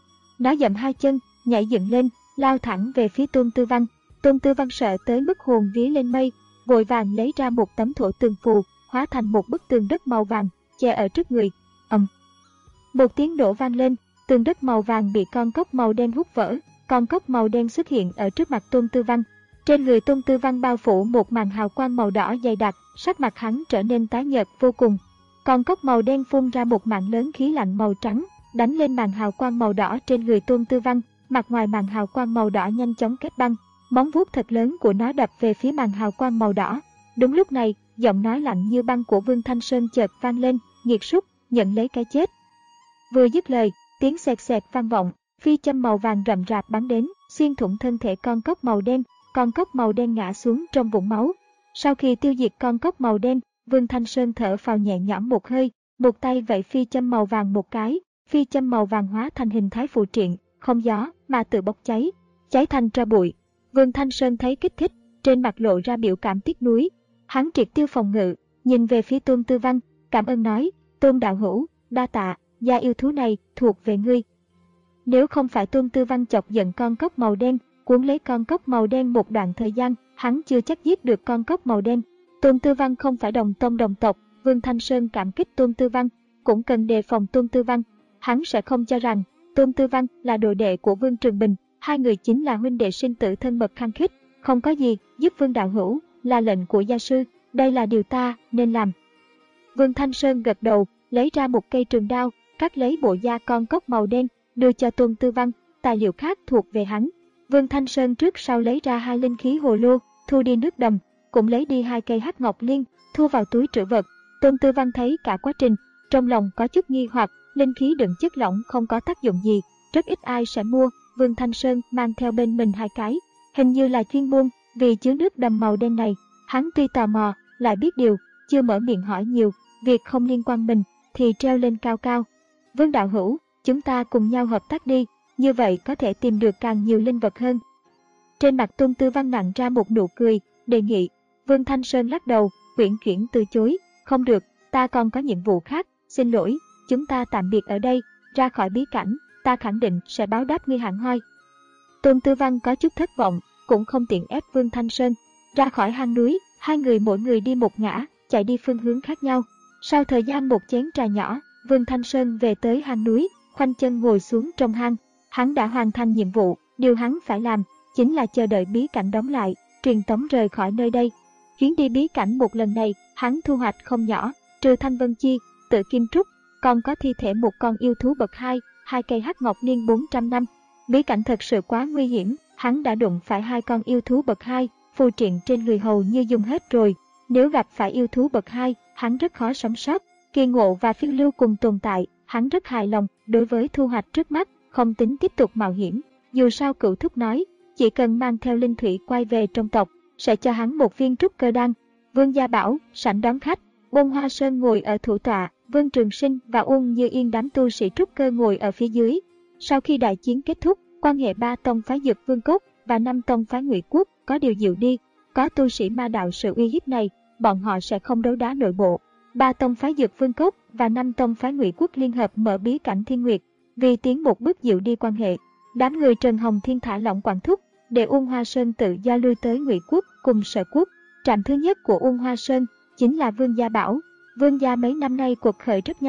Nó dậm hai chân, nhảy dựng lên, lao thẳng về phía Tôn Tư Văn. Tôn Tư Văn sợ tới mức hồn vía lên mây, vội vàng lấy ra một tấm thổ tường phù, hóa thành một bức tường đất màu vàng, che ở trước người. Ầm. Một tiếng nổ vang lên, tường đất màu vàng bị con cóc màu đen hút vỡ. Con cóc màu đen xuất hiện ở trước mặt Tôn Tư Văn. Trên người Tôn Tư Văn bao phủ một màn hào quang màu đỏ dày đặc, sắc mặt hắn trở nên tái nhợt vô cùng. Con cóc màu đen phun ra một mảng lớn khí lạnh màu trắng, đánh lên màn hào quang màu đỏ trên người Tôn Tư Văn. Mặt ngoài màn hào quang màu đỏ nhanh chóng kết băng, móng vuốt thật lớn của nó đập về phía màn hào quang màu đỏ. Đúng lúc này, giọng nói lạnh như băng của Vương Thanh Sơn chợt vang lên, nghiệt súc, nhận lấy cái chết. Vừa dứt lời, tiếng xẹt xẹt vang vọng, phi châm màu vàng rậm rạp bắn đến, xuyên thủng thân thể con cóc màu đen. Con cóc màu đen ngã xuống trong vũng máu. Sau khi tiêu diệt con cóc màu đen, Vương Thanh Sơn thở phào nhẹ nhõm một hơi, một tay vẫy phi châm màu vàng một cái, phi châm màu vàng hóa thành hình thái phù triện, không gió mà tự bốc cháy, cháy thành tro bụi. Vương Thanh Sơn thấy kích thích, trên mặt lộ ra biểu cảm tiếc nuối. Hắn triệt tiêu phòng ngự, nhìn về phía Tôn Tư Văn, cảm ơn nói, Tôn đạo hữu, đa tạ, gia yêu thú này thuộc về ngươi. Nếu không phải Tôn Tư Văn chọc giận con cóc màu đen, cuốn lấy con cóc màu đen một đoạn thời gian, hắn chưa chắc giết được con cóc màu đen. Tôn Tư Văn không phải đồng tông đồng tộc, Vương Thanh Sơn cảm kích Tôn Tư Văn, cũng cần đề phòng Tôn Tư Văn. Hắn sẽ không cho rằng Tôn Tư Văn là đồ đệ của Vương Trường Bình, hai người chính là huynh đệ sinh tử thân mật khăng khít. Không có gì, giúp Vương đạo hữu là lệnh của gia sư, đây là điều ta nên làm. Vương Thanh Sơn gật đầu, lấy ra một cây trường đao, cắt lấy bộ da con cóc màu đen, đưa cho Tôn Tư Văn, tài liệu khác thuộc về hắn. Vương Thanh Sơn trước sau lấy ra hai linh khí hồ lô, thu đi nước đầm, cũng lấy đi hai cây hắc ngọc liên, thu vào túi trữ vật. Tôn Tư Văn thấy cả quá trình, trong lòng có chút nghi hoặc, linh khí đựng chất lỏng không có tác dụng gì, rất ít ai sẽ mua. Vương Thanh Sơn mang theo bên mình hai cái, hình như là chuyên môn vì chứa nước đầm màu đen này. Hắn tuy tò mò, lại biết điều, chưa mở miệng hỏi nhiều, việc không liên quan mình thì treo lên cao cao. Vương đạo hữu, chúng ta cùng nhau hợp tác đi, như vậy có thể tìm được càng nhiều linh vật hơn. Trên mặt Tôn Tư Văn nặn ra một nụ cười, đề nghị. Vương Thanh Sơn lắc đầu, uyển chuyển từ chối, không được, ta còn có nhiệm vụ khác, xin lỗi, chúng ta tạm biệt ở đây, ra khỏi bí cảnh, ta khẳng định sẽ báo đáp ngươi hẳn hoi. Tôn Tư Văn có chút thất vọng, cũng không tiện ép Vương Thanh Sơn. Ra khỏi hang núi, hai người mỗi người đi một ngã, chạy đi phương hướng khác nhau. Sau thời gian một chén trà nhỏ, Vương Thanh Sơn về tới hang núi, khoanh chân ngồi xuống trong hang. Hắn đã hoàn thành nhiệm vụ, điều hắn phải làm chính là chờ đợi bí cảnh đóng lại, truyền tống rời khỏi nơi đây. Chuyến đi bí cảnh một lần này, hắn thu hoạch không nhỏ, trừ Thanh Vân Chi, Tự Kim Trúc, còn có thi thể một con yêu thú bậc hai, hai cây hắc ngọc liên bốn trăm năm. Bí cảnh thật sự quá nguy hiểm, hắn đã đụng phải hai con yêu thú bậc hai, phù triện trên người hầu như dùng hết rồi. Nếu gặp phải yêu thú bậc hai, hắn rất khó sống sót. Kỳ Ngộ và Phiêu Lưu cùng tồn tại, hắn rất hài lòng đối với thu hoạch trước mắt, không tính tiếp tục mạo hiểm. Dù sao Cửu Thúc nói, chỉ cần mang theo linh thủy quay về trong tộc, sẽ cho hắn một viên trúc cơ đan. Vương Gia Bảo, sảnh đón khách, Ôn Hoa Sơn ngồi ở thủ tọa, Vương Trường Sinh và Ôn Như Yên đám tu sĩ trúc cơ ngồi ở phía dưới. Sau khi đại chiến kết thúc, quan hệ ba tông phái Dực Vương Cốc và năm tông phái Ngụy Quốc có điều dịu đi. Có tu sĩ ma đạo sự uy hiếp này, bọn họ sẽ không đấu đá nội bộ. Ba tông phái Dực Vương Cốc và năm tông phái Ngụy Quốc liên hợp mở bí cảnh Thiên Nguyệt, vì tiến một bước dịu đi quan hệ. Đám người Trần Hồng Thiên thả lỏng quản thúc, để Ôn Hoa Sơn tự do lui tới Ngụy Quốc cùng Sở Quốc. Trạm thứ nhất của Ôn Hoa Sơn chính là Vương Gia Bảo. Vương gia mấy năm nay cuộc khởi rất nhanh,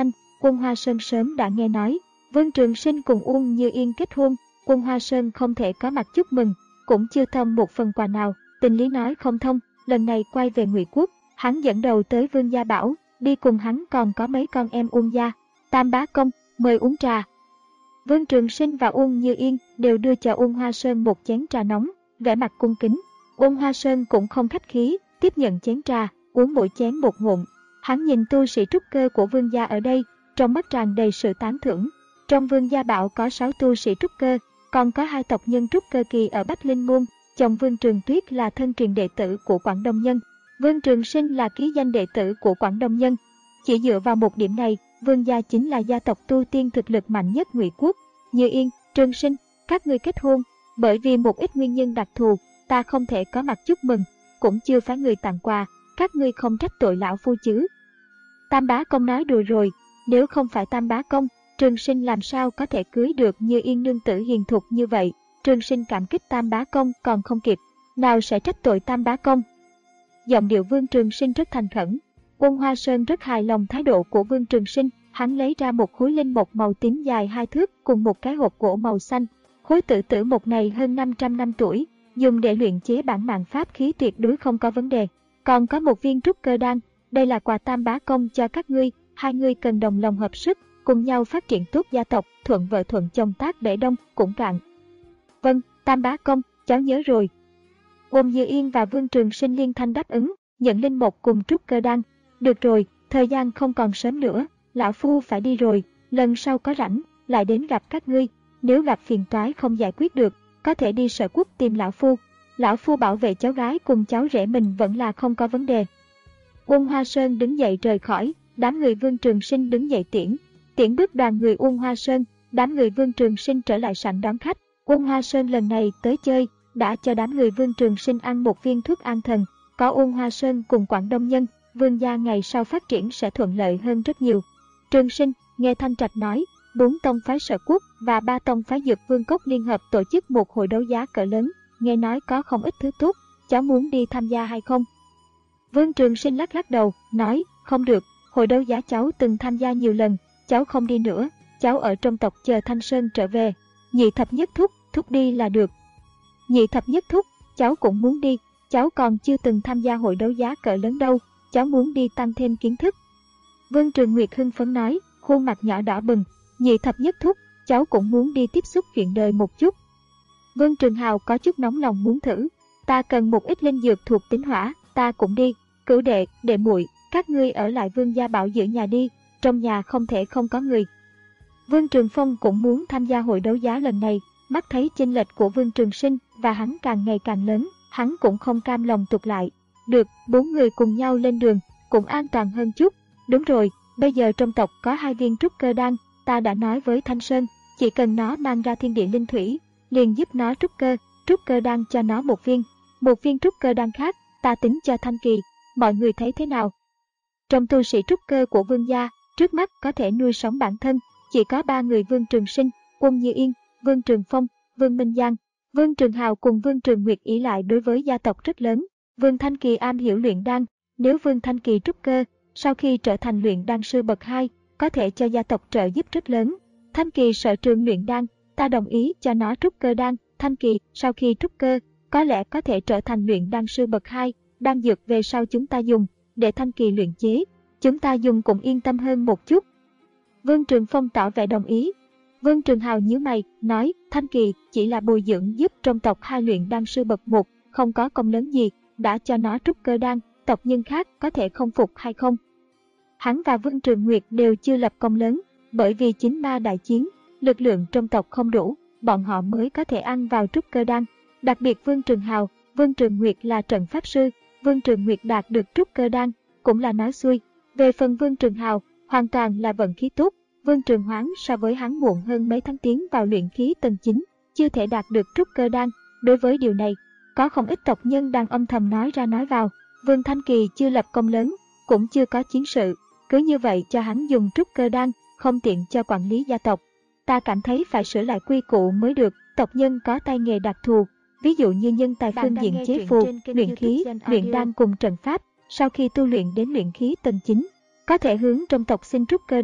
Quân Hoa Sơn sớm đã nghe nói Vương Trường Sinh cùng Uông Như Yên kết hôn. Quân Hoa Sơn không thể có mặt chúc mừng, cũng chưa thông một phần quà nào. Tình lý nói không thông, lần này quay về Ngụy Quốc, hắn dẫn đầu tới Vương gia bảo, đi cùng hắn còn có mấy con em Uông gia. Tam bá công, mời uống trà. Vương Trường Sinh và Uông Như Yên đều đưa cho Uông Hoa Sơn một chén trà nóng, vẻ mặt cung kính. Uông Hoa Sơn cũng không khách khí, tiếp nhận chén trà, uống mỗi chén một ngụm. Hắn nhìn tu sĩ trúc cơ của Vương gia ở đây, trong mắt tràn đầy sự tán thưởng. Trong Vương gia bảo có sáu tu sĩ trúc cơ, còn có hai tộc nhân trúc cơ kỳ ở Bách Linh Môn. Chồng Vương Trường Tuyết là thân truyền đệ tử của Quảng Đông Nhân, Vương Trường Sinh là ký danh đệ tử của Quảng Đông Nhân. Chỉ dựa vào một điểm này, Vương gia chính là gia tộc tu tiên thực lực mạnh nhất Ngụy Quốc. Như Yên, Trường Sinh, các ngươi kết hôn, bởi vì một ít nguyên nhân đặc thù, ta không thể có mặt chúc mừng, cũng chưa phái người tặng quà, các ngươi không trách tội lão phu chứ? Tam bá công nói đùa rồi, nếu không phải Tam bá công, Trường Sinh làm sao có thể cưới được Như Yên nương tử hiền thục như vậy? Trường Sinh cảm kích Tam bá công còn không kịp, nào sẽ trách tội Tam bá công. Giọng điệu Vương Trường Sinh rất thành khẩn. Quân Hoa Sơn rất hài lòng thái độ của Vương Trường Sinh, hắn lấy ra một khối linh mục màu tím dài hai thước cùng một cái hộp gỗ màu xanh. Khối tử tử mục này hơn năm trăm năm tuổi, dùng để luyện chế bản mạng pháp khí tuyệt đối không có vấn đề. Còn có một viên trúc cơ đan, đây là quà Tam bá công cho các ngươi, hai ngươi cần đồng lòng hợp sức, cùng nhau phát triển tốt gia tộc, thuận vợ thuận chồng tác để đông, cũng cạn. Vâng, Tam bá công, cháu nhớ rồi. Uông Như Yên và Vương Trường Sinh liên thanh đáp ứng, nhận linh mục cùng trúc cơ đan. Được rồi, thời gian không còn sớm nữa, lão phu phải đi rồi, lần sau có rảnh, lại đến gặp các ngươi. Nếu gặp phiền toái không giải quyết được, có thể đi Sở Quốc tìm lão phu. Lão phu bảo vệ cháu gái cùng cháu rể mình vẫn là không có vấn đề. Uông Hoa Sơn đứng dậy rời khỏi, đám người Vương Trường Sinh đứng dậy tiễn. Tiễn bước đoàn người Uông Hoa Sơn, đám người Vương Trường Sinh trở lại sảnh đón khách. Uông Hoa Sơn lần này tới chơi, đã cho đám người Vương Trường Sinh ăn một viên thuốc an thần. Có Uông Hoa Sơn cùng Quảng Đông Nhân, Vương gia ngày sau phát triển sẽ thuận lợi hơn rất nhiều. Trường Sinh, nghe Thanh Trạch nói, bốn tông phái Sở Quốc và ba tông phái Dược Vương Cốc liên hợp tổ chức một hội đấu giá cỡ lớn, nghe nói có không ít thứ tốt, cháu muốn đi tham gia hay không? Vương Trường Sinh lắc lắc đầu, nói, không được, hội đấu giá cháu từng tham gia nhiều lần, cháu không đi nữa, cháu ở trong tộc chờ Thanh Sơn trở về. Nhị thập nhất thúc, thúc đi là được. Nhị thập nhất thúc, cháu cũng muốn đi, cháu còn chưa từng tham gia hội đấu giá cỡ lớn đâu, cháu muốn đi tăng thêm kiến thức. Vương Trường Nguyệt hưng phấn nói, khuôn mặt nhỏ đỏ bừng, nhị thập nhất thúc, cháu cũng muốn đi tiếp xúc chuyện đời một chút. Vương Trường Hào có chút nóng lòng muốn thử, ta cần một ít linh dược thuộc tính hỏa, ta cũng đi. Cửu đệ, đệ muội, các ngươi ở lại Vương gia bảo giữ nhà đi, trong nhà không thể không có người. Vương Trường Phong cũng muốn tham gia hội đấu giá lần này, mắt thấy chênh lệch của Vương Trường Sinh và hắn càng ngày càng lớn, hắn cũng không cam lòng tụt lại. Được, bốn người cùng nhau lên đường, cũng an toàn hơn chút. Đúng rồi, bây giờ trong tộc có hai viên trúc cơ đan, ta đã nói với Thanh Sơn, chỉ cần nó mang ra thiên địa linh thủy, liền giúp nó trúc cơ, trúc cơ đan cho nó một viên, một viên trúc cơ đan khác, ta tính cho Thanh Kỳ. Mọi người thấy thế nào? Trong tu sĩ trúc cơ của Vương gia, trước mắt có thể nuôi sống bản thân, chỉ có ba người Vương Trường Sinh, Uông Như Yên, Vương Trường Phong, Vương Minh Giang. Vương Trường Hào cùng Vương Trường Nguyệt ỷ lại đối với gia tộc rất lớn. Vương Thanh Kỳ am hiểu luyện đan, nếu Vương Thanh Kỳ trúc cơ, sau khi trở thành luyện đan sư bậc hai, có thể cho gia tộc trợ giúp rất lớn. Thanh Kỳ sở trường luyện đan, ta đồng ý cho nó trúc cơ đan. Thanh Kỳ sau khi trúc cơ, có lẽ có thể trở thành luyện đan sư bậc hai, đan dược về sau chúng ta dùng, để Thanh Kỳ luyện chế, chúng ta dùng cũng yên tâm hơn một chút. Vương Trường Phong tỏ vẻ đồng ý. Vương Trường Hào nhíu mày, nói, Thanh Kỳ chỉ là bồi dưỡng giúp trong tộc hai luyện đan sư bậc một, không có công lớn gì, đã cho nó trúc cơ đan, tộc nhân khác có thể không phục hay không? Hắn và Vương Trường Nguyệt đều chưa lập công lớn, bởi vì chính ma đại chiến, lực lượng trong tộc không đủ, bọn họ mới có thể ăn vào trúc cơ đan. Đặc biệt Vương Trường Hào, Vương Trường Nguyệt là trận pháp sư, Vương Trường Nguyệt đạt được trúc cơ đan, cũng là nói xuôi. Về phần Vương Trường Hào, hoàn toàn là vận khí tốt. Vương Trường Hoáng so với hắn muộn hơn mấy tháng tiến vào luyện khí tầng chín, chưa thể đạt được trúc cơ đan. Đối với điều này, có không ít tộc nhân đang âm thầm nói ra nói vào. Vương Thanh Kỳ chưa lập công lớn, cũng chưa có chiến sự, cứ như vậy cho hắn dùng trúc cơ đan, không tiện cho quản lý gia tộc. Ta cảm thấy phải sửa lại quy củ mới được. Tộc nhân có tay nghề đặc thù, ví dụ như nhân tài phương diện chế phù, luyện khí, luyện đan cùng trận pháp, sau khi tu luyện đến luyện khí tầng chín, có thể hướng trong tộc xin trúc cơ đan,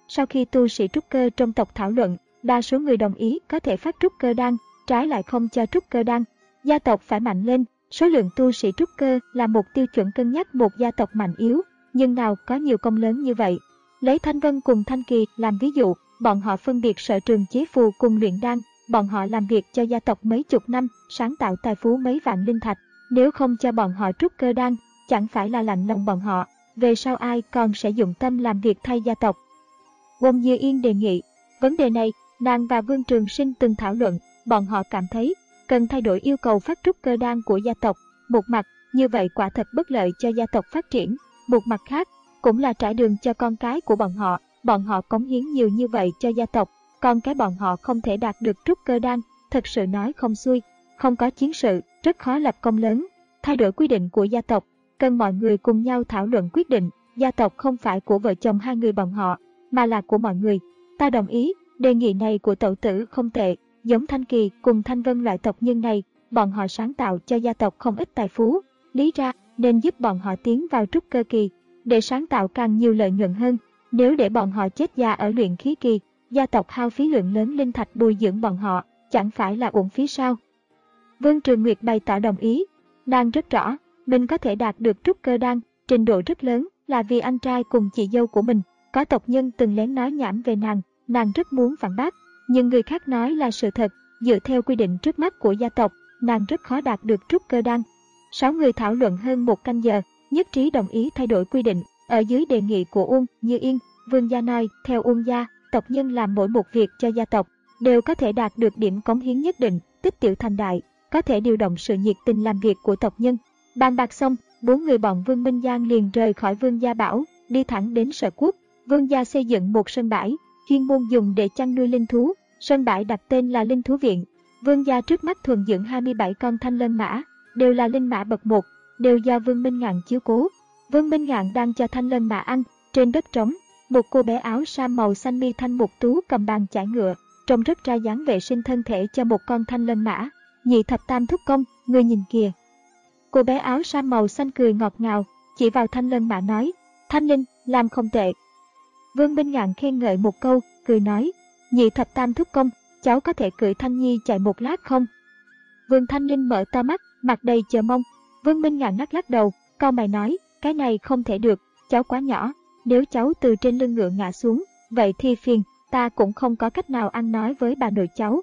Sau khi tu sĩ trúc cơ trong tộc thảo luận, đa số người đồng ý có thể phát trúc cơ đan, trái lại không cho trúc cơ đan. Gia tộc phải mạnh lên, số lượng tu sĩ trúc cơ là một tiêu chuẩn cân nhắc một gia tộc mạnh yếu, nhưng nào có nhiều công lớn như vậy. Lấy Thanh Vân cùng Thanh Kỳ làm ví dụ, bọn họ phân biệt sở trường chế phù cùng luyện đan, bọn họ làm việc cho gia tộc mấy chục năm, sáng tạo tài phú mấy vạn linh thạch. Nếu không cho bọn họ trúc cơ đan, chẳng phải là lạnh lòng bọn họ, về sau ai còn sẽ dụng tâm làm việc thay gia tộc. Wong Như Yên đề nghị, vấn đề này, nàng và Vương Trường Sinh từng thảo luận, bọn họ cảm thấy cần thay đổi yêu cầu phát trúc cơ đan của gia tộc. Một mặt, như vậy quả thật bất lợi cho gia tộc phát triển, một mặt khác, cũng là trải đường cho con cái của bọn họ, bọn họ cống hiến nhiều như vậy cho gia tộc, con cái bọn họ không thể đạt được trúc cơ đan, thật sự nói không xuôi, không có chiến sự, rất khó lập công lớn. Thay đổi quy định của gia tộc, cần mọi người cùng nhau thảo luận quyết định, gia tộc không phải của vợ chồng hai người bọn họ, mà là của mọi người. Ta đồng ý, đề nghị này của tẩu tử không tệ, giống Thanh Kỳ cùng Thanh Vân loại tộc nhân này, bọn họ sáng tạo cho gia tộc không ít tài phú, lý ra nên giúp bọn họ tiến vào trúc cơ kỳ, để sáng tạo càng nhiều lợi nhuận hơn. Nếu để bọn họ chết già ở luyện khí kỳ, gia tộc hao phí lượng lớn linh thạch bồi dưỡng bọn họ, chẳng phải là uổng phí sao? Vương Trường Nguyệt bày tỏ đồng ý, nàng rất rõ, mình có thể đạt được trúc cơ đan, trình độ rất lớn là vì anh trai cùng chị dâu của mình. Có tộc nhân từng lén nói nhảm về nàng, nàng rất muốn phản bác, nhưng người khác nói là sự thật, dựa theo quy định trước mắt của gia tộc, nàng rất khó đạt được trúc cơ đan. Sáu người thảo luận hơn một canh giờ, nhất trí đồng ý thay đổi quy định. Ở dưới đề nghị của Uông Như Yên, Vương gia nói, theo Uông gia, tộc nhân làm mỗi một việc cho gia tộc, đều có thể đạt được điểm cống hiến nhất định, tích tiểu thành đại, có thể điều động sự nhiệt tình làm việc của tộc nhân. Bàn bạc xong, bốn người bọn Vương Minh Giang liền rời khỏi Vương gia bảo, đi thẳng đến Sở Quốc. Vương gia xây dựng một sân bãi, chuyên môn dùng để chăn nuôi linh thú, sân bãi đặt tên là Linh Thú Viện. Vương gia trước mắt thuần dưỡng hai mươi bảy con thanh lân mã, đều là linh mã bậc một, đều do Vương Minh Ngạn chiếu cố. Vương Minh Ngạn đang cho thanh lân mã ăn, trên đất trống, một cô bé áo sam màu xanh mi thanh mục tú cầm bàn chải ngựa, trông rất ra dáng vệ sinh thân thể cho một con thanh lân mã. Nhị thập tam thúc công, người nhìn kìa. Cô bé áo sam màu xanh cười ngọt ngào, chỉ vào thanh lân mã nói, Thanh Linh, làm không tệ. Vương Minh Ngạn khen ngợi một câu, cười nói, nhị thập tam thúc công, cháu có thể cưỡi Thanh Nhi chạy một lát không? Vương Thanh Linh mở to mắt, mặt đầy chờ mong. Vương Minh Ngạn lắc lắc đầu, cau mày nói, cái này không thể được, cháu quá nhỏ, nếu cháu từ trên lưng ngựa ngã xuống, vậy thì phiền, ta cũng không có cách nào ăn nói với bà nội cháu.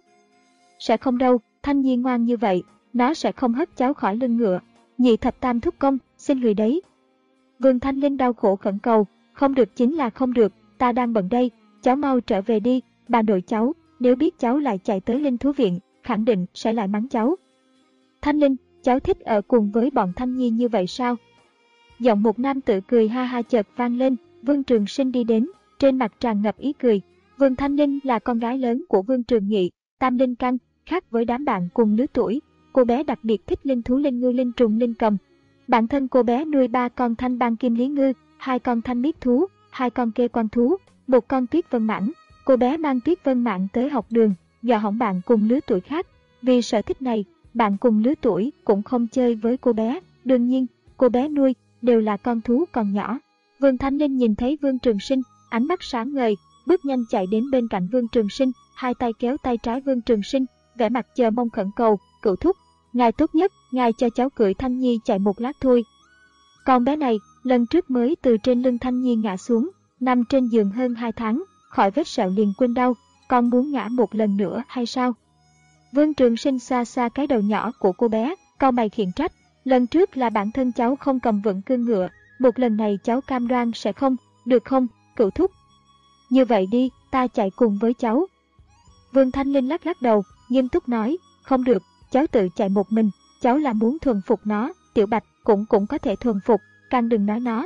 Sẽ không đâu, Thanh Nhi ngoan như vậy, nó sẽ không hất cháu khỏi lưng ngựa. Nhị thập tam thúc công, xin người đấy. Vương Thanh Linh đau khổ khẩn cầu, không được chính là không được, ta đang bận đây, cháu mau trở về đi, bà nội cháu, nếu biết cháu lại chạy tới Linh Thú Viện, khẳng định sẽ lại mắng cháu. Thanh Linh, cháu thích ở cùng với bọn Thanh Nhi như vậy sao? Giọng một nam tử cười ha ha chợt vang lên, Vương Trường Sinh đi đến, trên mặt tràn ngập ý cười. Vương Thanh Linh là con gái lớn của Vương Trường Nghị, tam linh căn, khác với đám bạn cùng lứa tuổi, cô bé đặc biệt thích linh thú linh ngư linh trùng linh cầm. Bản thân cô bé nuôi ba con thanh ban kim lý ngư, hai con thanh miết thú, hai con kê quan thú, một con tuyết vân mãng. Cô bé mang tuyết vân mãng tới học đường, dò hỏng bạn cùng lứa tuổi khác. Vì sở thích này, bạn cùng lứa tuổi cũng không chơi với cô bé. Đương nhiên, cô bé nuôi đều là con thú còn nhỏ. Vương Thanh Linh nhìn thấy Vương Trường Sinh, ánh mắt sáng ngời, bước nhanh chạy đến bên cạnh Vương Trường Sinh, hai tay kéo tay trái Vương Trường Sinh, vẻ mặt chờ mong khẩn cầu, cửu thúc, ngài tốt nhất, ngài cho cháu cưỡi Thanh Nhi chạy một lát thôi. Con bé này, lần trước mới từ trên lưng Thanh Nhi ngã xuống, nằm trên giường hơn hai tháng, khỏi vết sẹo liền quên đau, con muốn ngã một lần nữa hay sao? Vương Trường Sinh xa xa cái đầu nhỏ của cô bé, cau mày khiển trách, lần trước là bản thân cháu không cầm vững cương ngựa, một lần này cháu cam đoan sẽ không, được không, cửu thúc? Như vậy đi, ta chạy cùng với cháu. Vương Thanh Linh lắc lắc đầu, nghiêm túc nói, không được, cháu tự chạy một mình, cháu là muốn thuần phục nó, Tiểu Bạch cũng cũng có thể thuần phục, càng đừng nói nó.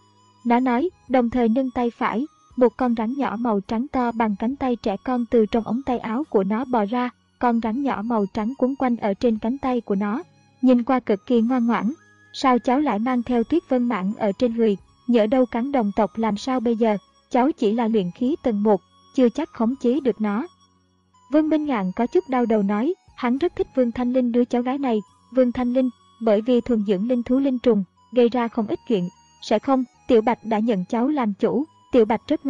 Nó nói, đồng thời nâng tay phải, một con rắn nhỏ màu trắng to bằng cánh tay trẻ con từ trong ống tay áo của nó bò ra, con rắn nhỏ màu trắng quấn quanh ở trên cánh tay của nó, nhìn qua cực kỳ ngoan ngoãn. Sao cháu lại mang theo tuyết vân mãng ở trên người, nhỡ đâu cắn đồng tộc làm sao bây giờ, cháu chỉ là luyện khí tầng một, chưa chắc khống chế được nó. Vương Minh Ngạn có chút đau đầu nói, hắn rất thích Vương Thanh Linh đứa cháu gái này. Vương Thanh Linh, bởi vì thuần dưỡng linh thú linh trùng, gây ra không ít chuyện, sẽ không, Tiểu Bạch đã nhận cháu làm chủ, Tiểu Bạch rất ngoan,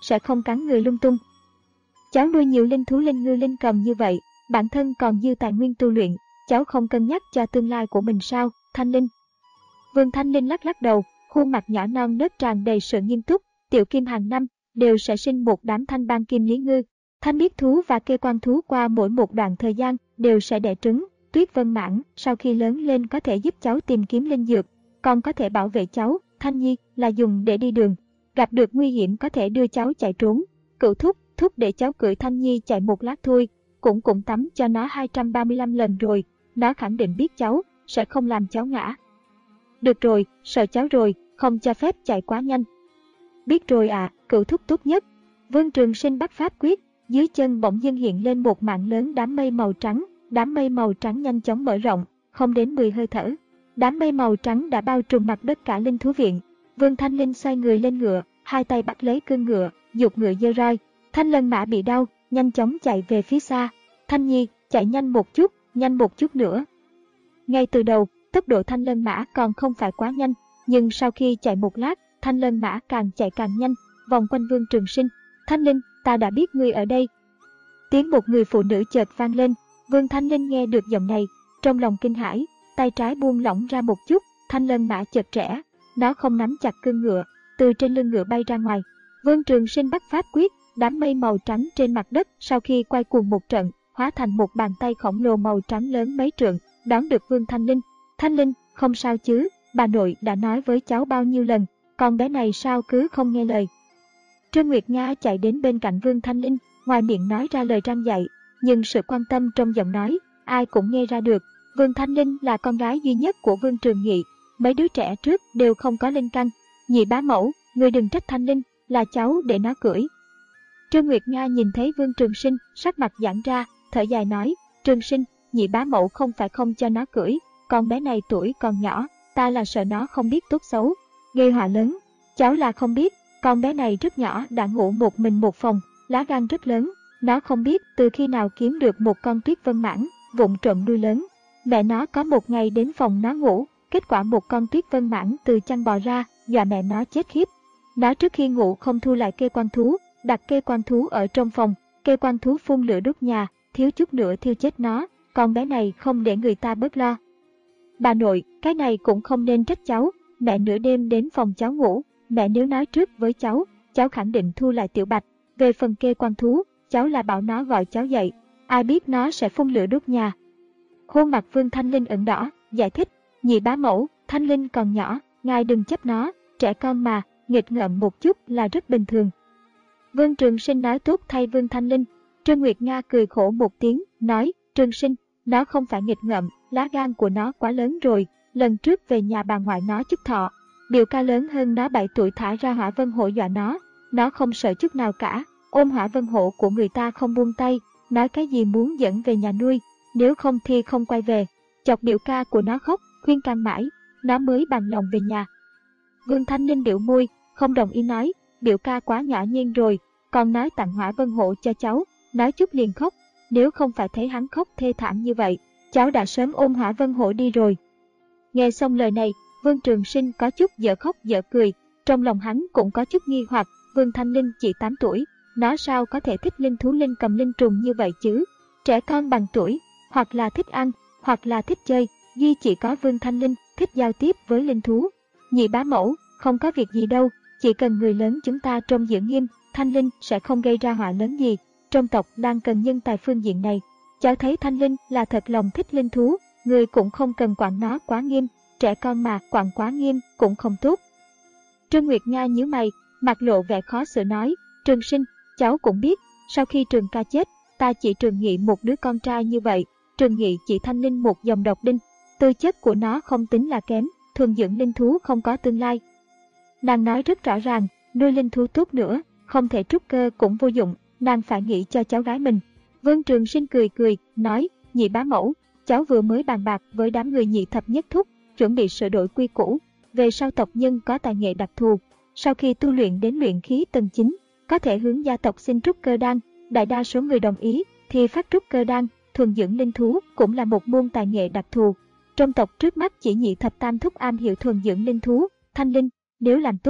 sẽ không cắn người lung tung. Cháu nuôi nhiều linh thú linh ngư linh cầm như vậy, bản thân còn dư tài nguyên tu luyện, cháu không cân nhắc cho tương lai của mình sao, Thanh Linh? Vương Thanh Linh lắc lắc đầu, khuôn mặt nhỏ non nớt tràn đầy sự nghiêm túc. Tiểu Kim hàng năm đều sẽ sinh một đám thanh ban kim lý ngư. Thanh biết thú và kê quan thú qua mỗi một đoạn thời gian đều sẽ đẻ trứng. Tuyết Vân Mãng sau khi lớn lên có thể giúp cháu tìm kiếm linh dược, còn có thể bảo vệ cháu. Thanh Nhi là dùng để đi đường, gặp được nguy hiểm có thể đưa cháu chạy trốn. Cửu thúc, thúc để cháu cưỡi Thanh Nhi chạy một lát thôi, cũng cũng tắm cho nó hai trăm ba mươi lăm lần rồi, nó khẳng định biết cháu sẽ không làm cháu ngã. Được rồi, sợ cháu rồi, không cho phép chạy quá nhanh. Biết rồi ạ, à, cửu thúc tốt nhất. Vương Trường Sinh bắt pháp quyết, dưới chân bỗng dưng hiện lên một mảng lớn đám mây màu trắng, đám mây màu trắng nhanh chóng mở rộng, không đến mười hơi thở. Đám mây màu trắng đã bao trùm mặt đất cả linh thú viện. Vương Thanh Linh xoay người lên ngựa, hai tay bắt lấy cương ngựa, giục ngựa giơ roi. Thanh Lân Mã bị đau, nhanh chóng chạy về phía xa. Thanh Nhi, chạy nhanh một chút, nhanh một chút nữa. Ngay từ đầu, tốc độ Thanh Lân Mã còn không phải quá nhanh, nhưng sau khi chạy một lát, Thanh Lân Mã càng chạy càng nhanh, vòng quanh Vương Trường Sinh. Thanh Linh, ta đã biết ngươi ở đây. Tiếng một người phụ nữ chợt vang lên. Vương Thanh Linh nghe được giọng này, trong lòng kinh hãi, tay trái buông lỏng ra một chút. Thanh Lân Mã chợt trẻ, nó không nắm chặt cương ngựa, từ trên lưng ngựa bay ra ngoài. Vương Trường Sinh bắt pháp quyết, đám mây màu trắng trên mặt đất sau khi quay cuồng một trận, hóa thành một bàn tay khổng lồ màu trắng lớn mấy trượng, đón được Vương Thanh Linh. Thanh Linh, không sao chứ, bà nội đã nói với cháu bao nhiêu lần, con bé này sao cứ không nghe lời. Trương Nguyệt Nga chạy đến bên cạnh Vương Thanh Linh, ngoài miệng nói ra lời răn dạy, nhưng sự quan tâm trong giọng nói, ai cũng nghe ra được. Vương Thanh Linh là con gái duy nhất của Vương Trường Nghị, mấy đứa trẻ trước đều không có linh căn. Nhị bá mẫu, người đừng trách Thanh Linh, là cháu để nó cưỡi. Trương Nguyệt Nga nhìn thấy Vương Trường Sinh, sắc mặt giãn ra, thở dài nói, Trường Sinh, nhị bá mẫu không phải không cho nó cưỡi, con bé này tuổi còn nhỏ, ta là sợ nó không biết tốt xấu, gây họa lớn. Cháu là không biết, con bé này rất nhỏ đã ngủ một mình một phòng, lá gan rất lớn, nó không biết từ khi nào kiếm được một con Tuyết Vân Mãng, vụng trộm nuôi lớn. Mẹ nó có một ngày đến phòng nó ngủ, kết quả một con Tuyết Vân Mãng từ chăn bò ra, dọa mẹ nó chết khiếp. Nó trước khi ngủ không thu lại kê quan thú, đặt kê quan thú ở trong phòng, kê quan thú phun lửa đốt nhà, thiếu chút nữa thiêu chết nó, con bé này không để người ta bớt lo. Bà nội, cái này cũng không nên trách cháu, mẹ nửa đêm đến phòng cháu ngủ, mẹ nếu nói trước với cháu, cháu khẳng định thu lại Tiểu Bạch. Về phần kê quan thú, cháu là bảo nó gọi cháu dậy, ai biết nó sẽ phun lửa đốt nhà. Khuôn mặt Vương Thanh Linh ửng đỏ, giải thích, nhị bá mẫu, Thanh Linh còn nhỏ, ngài đừng chấp nó, trẻ con mà, nghịch ngợm một chút là rất bình thường. Vương Trường Sinh nói tốt thay Vương Thanh Linh. Trương Nguyệt Nga cười khổ một tiếng, nói, Trường Sinh, nó không phải nghịch ngợm, lá gan của nó quá lớn rồi, lần trước về nhà bà ngoại nó chúc thọ, biểu ca lớn hơn nó bảy tuổi thả ra Hỏa Vân Hổ dọa nó, nó không sợ chút nào cả, ôm Hỏa Vân Hổ của người ta không buông tay, nói cái gì muốn dẫn về nhà nuôi, nếu không thì không quay về, chọc biểu ca của nó khóc, khuyên can mãi, nó mới bằng lòng về nhà. Vương Thanh Linh biểu môi, không đồng ý nói, biểu ca quá nhỏ nhen rồi, còn nói tặng Hỏa Vân Hổ cho cháu, nói chút liền khóc, nếu không phải thấy hắn khóc thê thảm như vậy, cháu đã sớm ôm Hỏa Vân Hổ đi rồi. Nghe xong lời này, Vương Trường Sinh có chút dở khóc dở cười, trong lòng hắn cũng có chút nghi hoặc, Vương Thanh Linh chỉ tám tuổi, nó sao có thể thích linh thú linh cầm linh trùng như vậy chứ? Trẻ con bằng tuổi, hoặc là thích ăn, hoặc là thích chơi, duy chỉ có Vương Thanh Linh thích giao tiếp với linh thú. Nhị bá mẫu, không có việc gì đâu, chỉ cần người lớn chúng ta trông giữ nghiêm, Thanh Linh sẽ không gây ra họa lớn gì. Trong tộc đang cần nhân tài phương diện này. Cháu thấy Thanh Linh là thật lòng thích linh thú, người cũng không cần quản nó quá nghiêm, trẻ con mà quản quá nghiêm cũng không tốt. Trương Nguyệt Nga nhíu mày, mặt lộ vẻ khó xử nói, Trường Sinh, cháu cũng biết, sau khi Trường ca chết, ta chỉ Trường Nghị một đứa con trai như vậy, Trường Nghị chỉ Thanh Linh một dòng độc đinh, tư chất của nó không tính là kém, thuần dưỡng linh thú không có tương lai. Nàng nói rất rõ ràng, nuôi linh thú tốt nữa, không thể trúc cơ cũng vô dụng, nàng phải nghĩ cho cháu gái mình. Vương Trường Sinh cười cười, nói, nhị bá mẫu, cháu vừa mới bàn bạc với đám người nhị thập nhất thúc, chuẩn bị sửa đổi quy củ, về sau tộc nhân có tài nghệ đặc thù, sau khi tu luyện đến luyện khí tầng chín, có thể hướng gia tộc xin trúc cơ đan, đại đa số người đồng ý, thì phát trúc cơ đan, thuần dưỡng linh thú cũng là một môn tài nghệ đặc thù. Trong tộc trước mắt chỉ nhị thập tam thúc am hiểu thuần dưỡng linh thú, Thanh Linh, nếu làm tốt,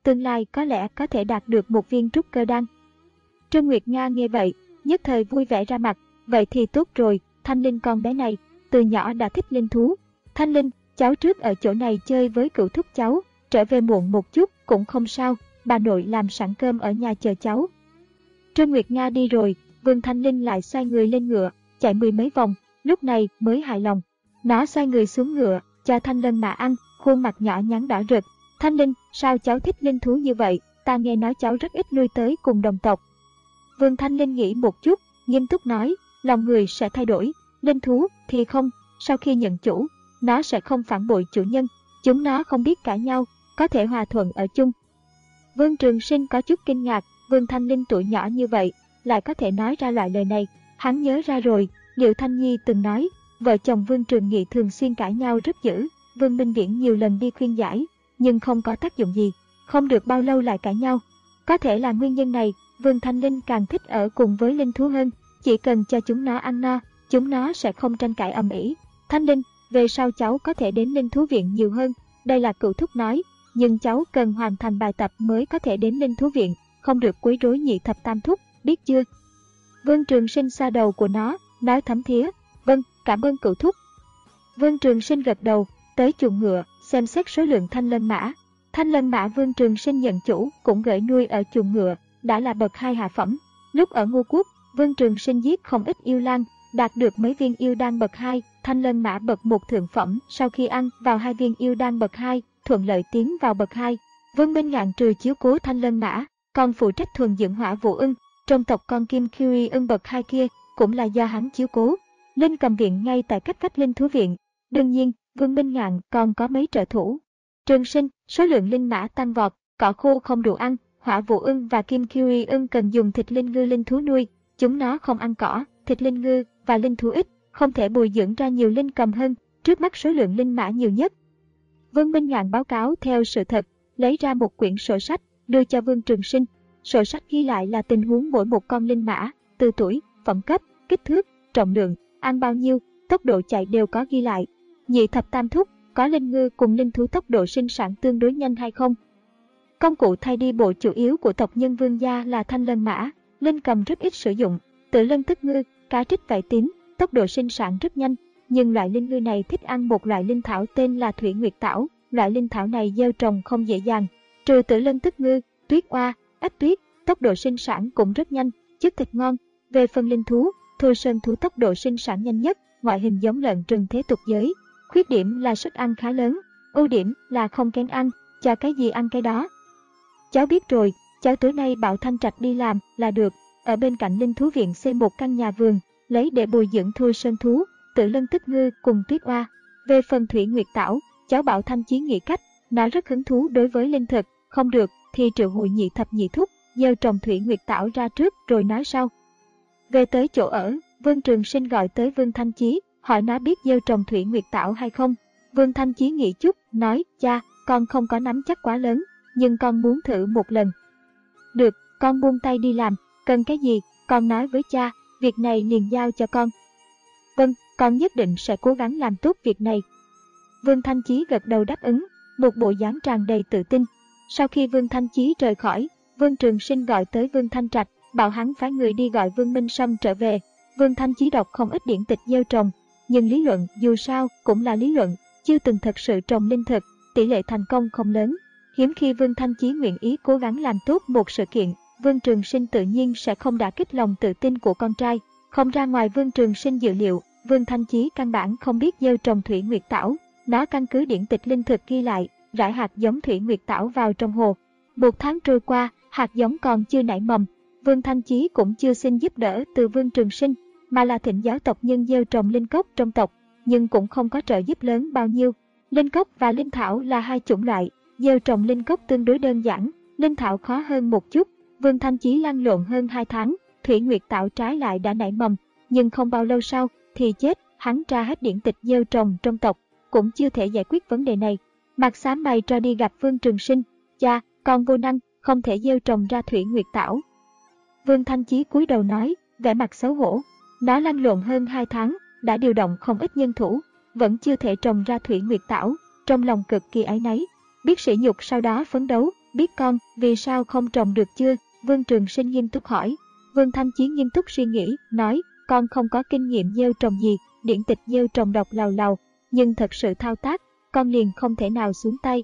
tương lai có lẽ có thể đạt được một viên trúc cơ đan. Trương Nguyệt Nga nghe vậy, nhất thời vui vẻ ra mặt, vậy thì tốt rồi, Thanh Linh con bé này, từ nhỏ đã thích linh thú. Thanh Linh, cháu trước ở chỗ này chơi với cựu thúc cháu, trở về muộn một chút cũng không sao, bà nội làm sẵn cơm ở nhà chờ cháu. Trương Nguyệt Nga đi rồi, Vương Thanh Linh lại xoay người lên ngựa, chạy mười mấy vòng, lúc này mới hài lòng. Nó xoay người xuống ngựa, cho Thanh Lân Mã ăn, khuôn mặt nhỏ nhắn đỏ rực. Thanh Linh, sao cháu thích linh thú như vậy, ta nghe nói cháu rất ít nuôi tới cùng đồng tộc. Vương Thanh Linh nghĩ một chút, nghiêm túc nói, lòng người sẽ thay đổi, linh thú thì không, sau khi nhận chủ, nó sẽ không phản bội chủ nhân, chúng nó không biết cãi nhau, có thể hòa thuận ở chung. Vương Trường Sinh có chút kinh ngạc, Vương Thanh Linh tuổi nhỏ như vậy, lại có thể nói ra loại lời này. Hắn nhớ ra rồi, Liệu Thanh Nhi từng nói, vợ chồng Vương Trường Nghị thường xuyên cãi nhau rất dữ, Vương Minh Viễn nhiều lần đi khuyên giải, nhưng không có tác dụng gì, không được bao lâu lại cãi nhau. Có thể là nguyên nhân này, Vương Thanh Linh càng thích ở cùng với linh thú hơn, chỉ cần cho chúng nó ăn no, chúng nó sẽ không tranh cãi ầm ĩ. Thanh Linh, về sau cháu có thể đến linh thú viện nhiều hơn, đây là cựu thúc nói, nhưng cháu cần hoàn thành bài tập mới có thể đến linh thú viện, không được quấy rối nhị thập tam thúc, biết chưa? Vương Trường Sinh xoa đầu của nó, nói thấm thía, vâng, cảm ơn cựu thúc. Vương Trường Sinh gật đầu, tới chuồng ngựa, xem xét số lượng thanh lân mã. Thanh lân mã Vương Trường Sinh nhận chủ cũng gửi nuôi ở chuồng ngựa, đã là bậc hai hạ phẩm. Lúc ở Ngô Quốc, Vương Trường Sinh giết không ít yêu lang, đạt được mấy viên yêu đan bậc hai, thanh lân mã bậc một thượng phẩm, sau khi ăn vào hai viên yêu đan bậc hai, thuận lợi tiến vào bậc hai. Vương Minh Ngạn trừ chiếu cố thanh lân mã, còn phụ trách thuần dưỡng hỏa vũ ưng, trong tộc con kim kiwi ưng bậc hai kia cũng là do hắn chiếu cố. Linh cầm viện ngay tại cách vách linh thú viện. Đương nhiên, Vương Minh Ngạn còn có mấy trợ thủ. Trường Sinh, số lượng linh mã tăng vọt, cỏ khô không đủ ăn, hỏa vũ ưng và kim kiwi ưng cần dùng thịt linh ngư linh thú nuôi, chúng nó không ăn cỏ, thịt linh ngư và linh thú ít, không thể bồi dưỡng ra nhiều linh cầm hơn, trước mắt số lượng linh mã nhiều nhất. Vương Minh Ngạn báo cáo theo sự thật, lấy ra một quyển sổ sách, đưa cho Vương Trường Sinh. Sổ sách ghi lại là tình huống mỗi một con linh mã, từ tuổi, phẩm cấp, kích thước, trọng lượng, ăn bao nhiêu, tốc độ chạy đều có ghi lại. Nhị thập tam thúc, có linh ngư cùng linh thú tốc độ sinh sản tương đối nhanh hay không? Công cụ thay đi bộ chủ yếu của tộc nhân Vương gia là thanh lân mã, linh cầm rất ít sử dụng, tự lân tức ngư, cá trích vảy tím, tốc độ sinh sản rất nhanh, nhưng loại linh ngư này thích ăn một loại linh thảo tên là Thủy Nguyệt Tảo, loại linh thảo này gieo trồng không dễ dàng, trừ tự lân tức ngư, tuyết oa, ếch tuyết, tốc độ sinh sản cũng rất nhanh, chất thịt ngon. Về phần linh thú, Thôi Sơn thú tốc độ sinh sản nhanh nhất, ngoại hình giống lợn rừng thế tục giới. Khuyết điểm là sức ăn khá lớn, ưu điểm là không kén ăn, cho cái gì ăn cái đó. Cháu biết rồi, cháu tối nay bảo Thanh Trạch đi làm là được, ở bên cạnh linh thú viện xây một căn nhà vườn, lấy để bồi dưỡng Thôi Sơn thú, tự lân tức ngư cùng tuyết oa. Về phần Thủy Nguyệt Tảo, cháu bảo Thanh Chí nghĩ cách, nó rất hứng thú đối với linh thực, không được thì triệu hội nhị thập nhị thúc, gieo trồng Thủy Nguyệt Tảo ra trước rồi nói sau. Về tới chỗ ở, Vương Trường Sinh gọi tới Vương Thanh Chí, hỏi nó biết gieo trồng Thủy Nguyệt Tảo hay không. Vương Thanh Chí nghĩ chút, nói, cha, con không có nắm chắc quá lớn, nhưng con muốn thử một lần. Được, con buông tay đi làm, cần cái gì, con nói với cha, việc này liền giao cho con. Vâng, con nhất định sẽ cố gắng làm tốt việc này. Vương Thanh Chí gật đầu đáp ứng, một bộ dáng tràn đầy tự tin. Sau khi Vương Thanh Chí rời khỏi, Vương Trường Sinh gọi tới Vương Thanh Trạch, bảo hắn phái người đi gọi Vương Minh Sâm trở về. Vương Thanh Chí đọc không ít điển tịch gieo trồng, nhưng lý luận dù sao cũng là lý luận, chưa từng thật sự trồng linh thực, tỷ lệ thành công không lớn. Hiếm khi Vương Thanh Chí nguyện ý cố gắng làm tốt một sự kiện, Vương Trường Sinh tự nhiên sẽ không đả kích lòng tự tin của con trai. Không ra ngoài Vương Trường Sinh dự liệu, Vương Thanh Chí căn bản không biết gieo trồng Thủy Nguyệt Tảo. Nó căn cứ điển tịch linh thực ghi lại, rải hạt giống Thủy Nguyệt Tảo vào trong hồ. Một tháng trôi qua, hạt giống còn chưa nảy mầm. Vương Thanh Chí cũng chưa xin giúp đỡ từ Vương Trường Sinh, mà là thỉnh giáo tộc nhân gieo trồng linh cốc trong tộc, nhưng cũng không có trợ giúp lớn bao nhiêu. Linh cốc và linh thảo là hai chủng loại, gieo trồng linh cốc tương đối đơn giản, linh thảo khó hơn một chút. Vương Thanh Chí lăn lộn hơn hai tháng, Thủy Nguyệt Tảo trái lại đã nảy mầm, nhưng không bao lâu sau thì chết. Hắn tra hết điển tịch gieo trồng trong tộc, cũng chưa thể giải quyết vấn đề này. Mặt xám mày cho đi gặp Vương Trường Sinh, cha, con vô năng, không thể gieo trồng ra Thủy Nguyệt Tảo. Vương Thanh Chí cúi đầu nói, vẻ mặt xấu hổ, nó lăn lộn hơn hai tháng, đã điều động không ít nhân thủ, vẫn chưa thể trồng ra Thủy Nguyệt Tảo, trong lòng cực kỳ áy náy, biết sỉ nhục sau đó phấn đấu, biết con, vì sao không trồng được chưa? Vương Trường Sinh nghiêm túc hỏi. Vương Thanh Chí nghiêm túc suy nghĩ, nói, con không có kinh nghiệm gieo trồng gì, điển tịch gieo trồng đọc lào lào, nhưng thật sự thao tác, con liền không thể nào xuống tay.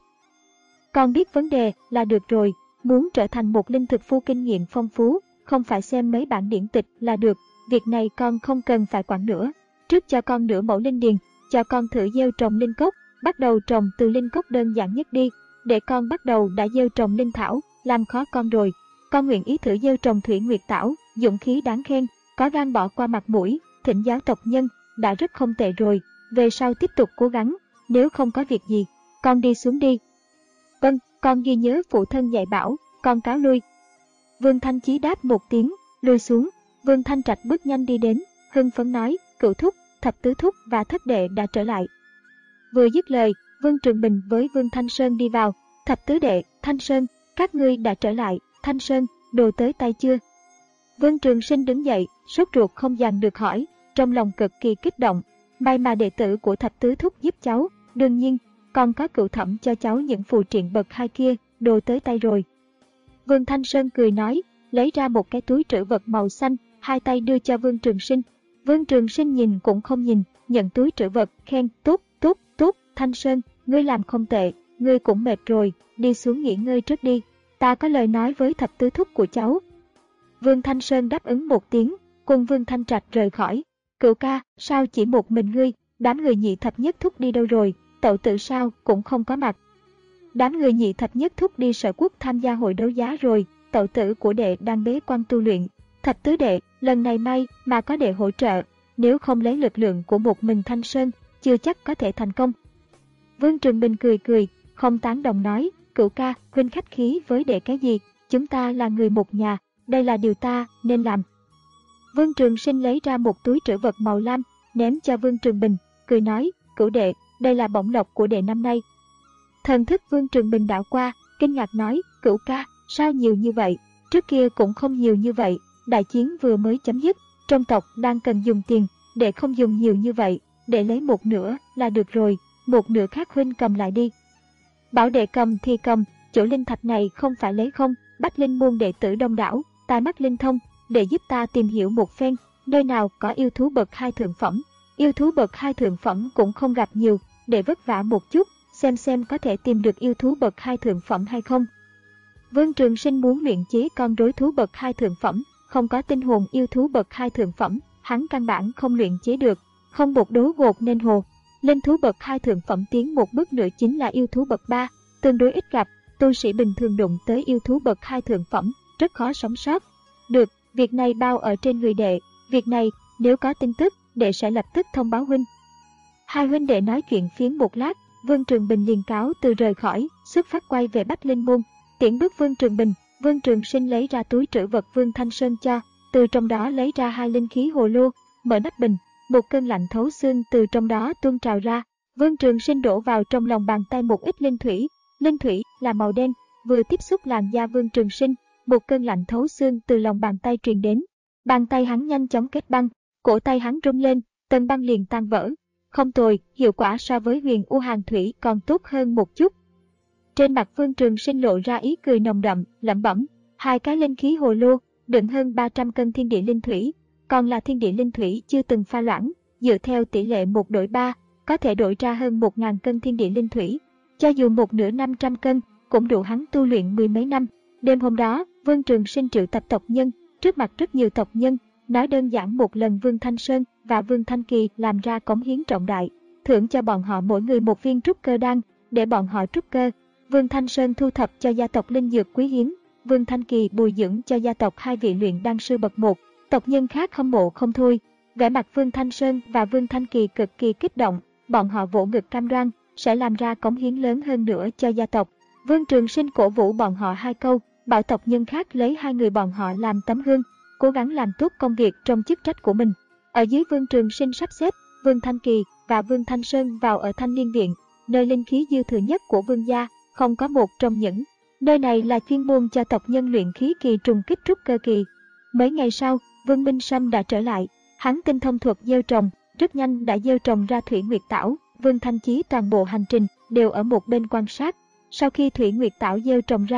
Con biết vấn đề là được rồi, muốn trở thành một linh thực phu kinh nghiệm phong phú, không phải xem mấy bản điển tịch là được, việc này con không cần phải quản nữa. Trước cho con nửa mẫu linh điền, cho con thử gieo trồng linh cốc, bắt đầu trồng từ linh cốc đơn giản nhất đi, để con bắt đầu đã gieo trồng linh thảo, làm khó con rồi. Con nguyện ý thử gieo trồng thủy nguyệt tảo, dũng khí đáng khen, có gan bỏ qua mặt mũi, thỉnh giáo tộc nhân, đã rất không tệ rồi, về sau tiếp tục cố gắng, nếu không có việc gì, con đi xuống đi. Vâng, con ghi nhớ phụ thân dạy bảo, con cáo lui. Vương Thanh Chí đáp một tiếng, lui xuống. Vương Thanh Trạch bước nhanh đi đến, hưng phấn nói, cửu thúc, thập tứ thúc và thất đệ đã trở lại. Vừa dứt lời, Vương Trường Bình với Vương Thanh Sơn đi vào. Thập tứ đệ, Thanh Sơn, các ngươi đã trở lại. Thanh Sơn, đồ tới tay chưa? Vương Trường Sinh đứng dậy, sốt ruột không dằn được hỏi, trong lòng cực kỳ kích động. May mà đệ tử của thập tứ thúc giúp cháu, đương nhiên, còn có cựu thẩm cho cháu những phù triện bậc hai kia, đồ tới tay rồi. Vương Thanh Sơn cười nói, lấy ra một cái túi trữ vật màu xanh, hai tay đưa cho Vương Trường Sinh. Vương Trường Sinh nhìn cũng không nhìn, nhận túi trữ vật, khen, tốt, tốt, tốt, Thanh Sơn, ngươi làm không tệ, ngươi cũng mệt rồi, đi xuống nghỉ ngơi trước đi, ta có lời nói với thập tứ thúc của cháu. Vương Thanh Sơn đáp ứng một tiếng, cùng Vương Thanh Trạch rời khỏi. Cửu ca, sao chỉ một mình ngươi, đám người nhị thập nhất thúc đi đâu rồi, tẩu tử sao cũng không có mặt. Đám người nhị thập nhất thúc đi Sở Quốc tham gia hội đấu giá rồi, tẩu tử của đệ đang bế quan tu luyện. Thập tứ đệ, lần này may mà có đệ hỗ trợ, nếu không lấy lực lượng của một mình Thanh Sơn, chưa chắc có thể thành công. Vương Trường Bình cười cười, không tán đồng nói, cửu ca, huynh khách khí với đệ cái gì, chúng ta là người một nhà, đây là điều ta nên làm. Vương Trường Sinh lấy ra một túi trữ vật màu lam, ném cho Vương Trường Bình, cười nói, cửu đệ, đây là bổng lộc của đệ năm nay. Thần thức Vương Trường Bình đảo qua, kinh ngạc nói, cửu ca, sao nhiều như vậy, trước kia cũng không nhiều như vậy, đại chiến vừa mới chấm dứt, trong tộc đang cần dùng tiền, đệ không dùng nhiều như vậy, đệ lấy một nửa là được rồi, một nửa khác huynh cầm lại đi. Bảo đệ cầm thì cầm, chỗ linh thạch này không phải lấy không, Bách Linh môn đệ tử đông đảo, tai mắt linh thông, để giúp ta tìm hiểu một phen, nơi nào có yêu thú bậc hai thượng phẩm. Yêu thú bậc hai thượng phẩm cũng không gặp nhiều, để vất vả một chút, xem xem có thể tìm được yêu thú bậc hai thượng phẩm hay không. Vương Trường Sinh muốn luyện chế con rối thú bậc hai thượng phẩm, không có tinh hồn yêu thú bậc hai thượng phẩm, hắn căn bản không luyện chế được, không bột đố gột nên hồ. Linh thú bậc hai thượng phẩm tiến một bước nữa chính là yêu thú bậc ba, tương đối ít gặp, tu sĩ bình thường đụng tới yêu thú bậc hai thượng phẩm, rất khó sống sót. Được, việc này bao ở trên người đệ, việc này, nếu có tin tức, đệ sẽ lập tức thông báo huynh. Hai huynh đệ nói chuyện phiếm một lát, Vương Trường Bình liền cáo từ rời khỏi, xuất phát quay về Bách Linh môn. Tiễn bước Vương Trường Bình, Vương Trường Sinh lấy ra túi trữ vật Vương Thanh Sơn cho, từ trong đó lấy ra hai linh khí hồ lô, mở nắp bình, một cơn lạnh thấu xương từ trong đó tuôn trào ra. Vương Trường Sinh đổ vào trong lòng bàn tay một ít linh thủy, linh thủy là màu đen, vừa tiếp xúc làn da Vương Trường Sinh, một cơn lạnh thấu xương từ lòng bàn tay truyền đến. Bàn tay hắn nhanh chóng kết băng, cổ tay hắn rung lên, tầng băng liền tan vỡ. Không tồi, hiệu quả so với huyền u hàn thủy còn tốt hơn một chút. Trên mặt Vương Trường Sinh lộ ra ý cười nồng đậm, lẩm bẩm, hai cái linh khí hồ lô, đựng hơn ba trăm cân thiên địa linh thủy, còn là thiên địa linh thủy chưa từng pha loãng, dựa theo tỷ lệ một đổi ba, có thể đổi ra hơn một nghìn cân thiên địa linh thủy. Cho dù một nửa năm trăm cân, cũng đủ hắn tu luyện mười mấy năm. Đêm hôm đó, Vương Trường Sinh triệu tập tộc nhân, trước mặt rất nhiều tộc nhân, nói đơn giản một lần Vương Thanh Sơn và Vương Thanh Kỳ làm ra cống hiến trọng đại, thưởng cho bọn họ mỗi người một viên trúc cơ đan, để bọn họ trúc cơ. Vương Thanh Sơn thu thập cho gia tộc linh dược quý hiếm, Vương Thanh Kỳ bồi dưỡng cho gia tộc hai vị luyện đan sư bậc một, tộc nhân khác hâm mộ không thôi. Vẻ mặt Vương Thanh Sơn và Vương Thanh Kỳ cực kỳ kích động, bọn họ vỗ ngực cam đoan sẽ làm ra cống hiến lớn hơn nữa cho gia tộc. Vương Trường Sinh cổ vũ bọn họ hai câu, bảo tộc nhân khác lấy hai người bọn họ làm tấm gương, cố gắng làm tốt công việc trong chức trách của mình. Ở dưới Vương Trường Sinh sắp xếp, Vương Thanh Kỳ và Vương Thanh Sơn vào ở Thanh Niên Viện, nơi linh khí dư thừa nhất của Vương gia, không có một trong những. Nơi này là chuyên môn cho tộc nhân luyện khí kỳ trùng kích trúc cơ kỳ. Mấy ngày sau, Vương Minh Sâm đã trở lại, hắn tinh thông thuật gieo trồng, rất nhanh đã gieo trồng ra thủy nguyệt tảo. Vương Thanh Chí toàn bộ hành trình đều ở một bên quan sát. Sau khi thủy nguyệt tảo gieo trồng ra,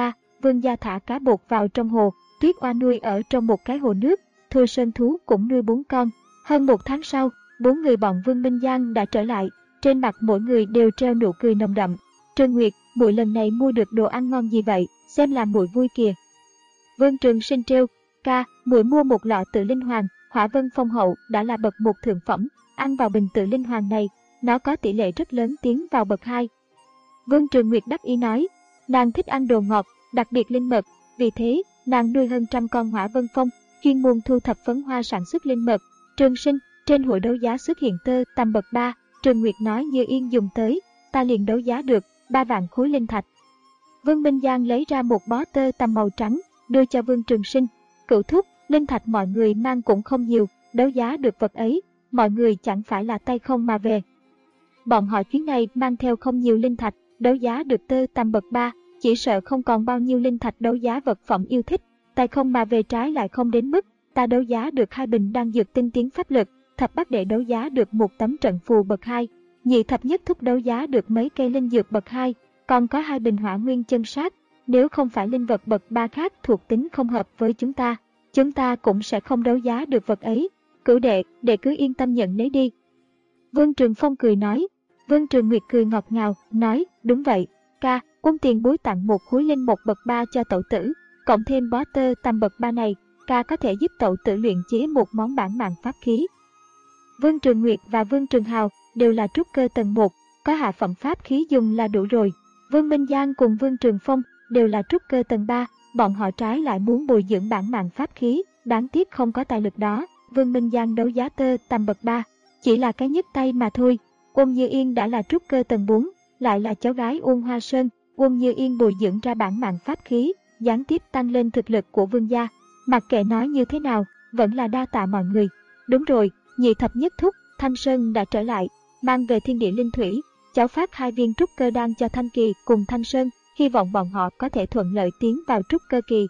Vương gia thả cá bột vào trong hồ, Tuyết Oa nuôi ở trong một cái hồ nước, Thôi Sơn Thú cũng nuôi bốn con. Hơn một tháng sau, bốn người bọn Vương Minh Giang đã trở lại, trên mặt mỗi người đều treo nụ cười nồng đậm. Trương Nguyệt, muội lần này mua được đồ ăn ngon gì vậy, xem làm muội vui kìa. Vương Trường Sinh trêu, ca, muội mua một lọ tự linh hoàng, Hỏa Vân Phong Hậu đã là bậc một thượng phẩm, ăn vào bình tự linh hoàng này, nó có tỷ lệ rất lớn tiến vào bậc hai. Vương Trường Nguyệt đắc ý nói, nàng thích ăn đồ ngọt, đặc biệt linh mật, vì thế, nàng nuôi hơn trăm con Hỏa Vân Phong, chuyên môn thu thập phấn hoa sản xuất linh mật. Trường Sinh, trên hội đấu giá xuất hiện tơ tằm bậc ba, Trương Nguyệt nói Như Yên dùng tới, ta liền đấu giá được ba vạn khối linh thạch. Vương Minh Giang lấy ra một bó tơ tằm màu trắng, đưa cho Vương Trường Sinh. Cửu thúc, linh thạch mọi người mang cũng không nhiều, đấu giá được vật ấy, mọi người chẳng phải là tay không mà về. Bọn họ chuyến này mang theo không nhiều linh thạch, đấu giá được tơ tằm bậc ba, chỉ sợ không còn bao nhiêu linh thạch đấu giá vật phẩm yêu thích, tay không mà về trái lại không đến mức, ta đấu giá được hai bình đan dược tinh tiến pháp lực, thập bát đệ đấu giá được một tấm trận phù bậc hai, nhị thập nhất thúc đấu giá được mấy cây linh dược bậc hai, còn có hai bình hỏa nguyên chân sát, nếu không phải linh vật bậc ba khác thuộc tính không hợp với chúng ta, chúng ta cũng sẽ không đấu giá được vật ấy. Cửu đệ, đệ cứ yên tâm nhận lấy đi. Vương Trường Phong cười nói. Vương Trường Nguyệt cười ngọt ngào, nói, đúng vậy, ca, quân tiền bối tặng một khối linh một bậc ba cho tẩu tử, cộng thêm bó tơ tằm bậc ba này, ca có thể giúp tẩu tử luyện chế một món bản mạng pháp khí. Vương Trường Nguyệt và Vương Trường Hào đều là trúc cơ tầng một, có hạ phẩm pháp khí dùng là đủ rồi. Vương Minh Giang cùng Vương Trường Phong đều là trúc cơ tầng ba, bọn họ trái lại muốn bồi dưỡng bản mạng pháp khí, đáng tiếc không có tài lực đó. Vương Minh Giang đấu giá tơ tằm bậc ba, chỉ là cái nhấc tay mà thôi. Uông Như Yên đã là trúc cơ tầng bốn, lại là cháu gái Uông Hoa Sơn, Uông Như Yên bồi dưỡng ra bản mạng pháp khí, gián tiếp tăng lên thực lực của Vương gia. Mặc kệ nói như thế nào, vẫn là đa tạ mọi người. Đúng rồi, nhị thập nhất thúc, Thanh Sơn đã trở lại, mang về thiên địa linh thủy, cháu phát hai viên trúc cơ đan cho Thanh Kỳ cùng Thanh Sơn, hy vọng bọn họ có thể thuận lợi tiến vào trúc cơ kỳ.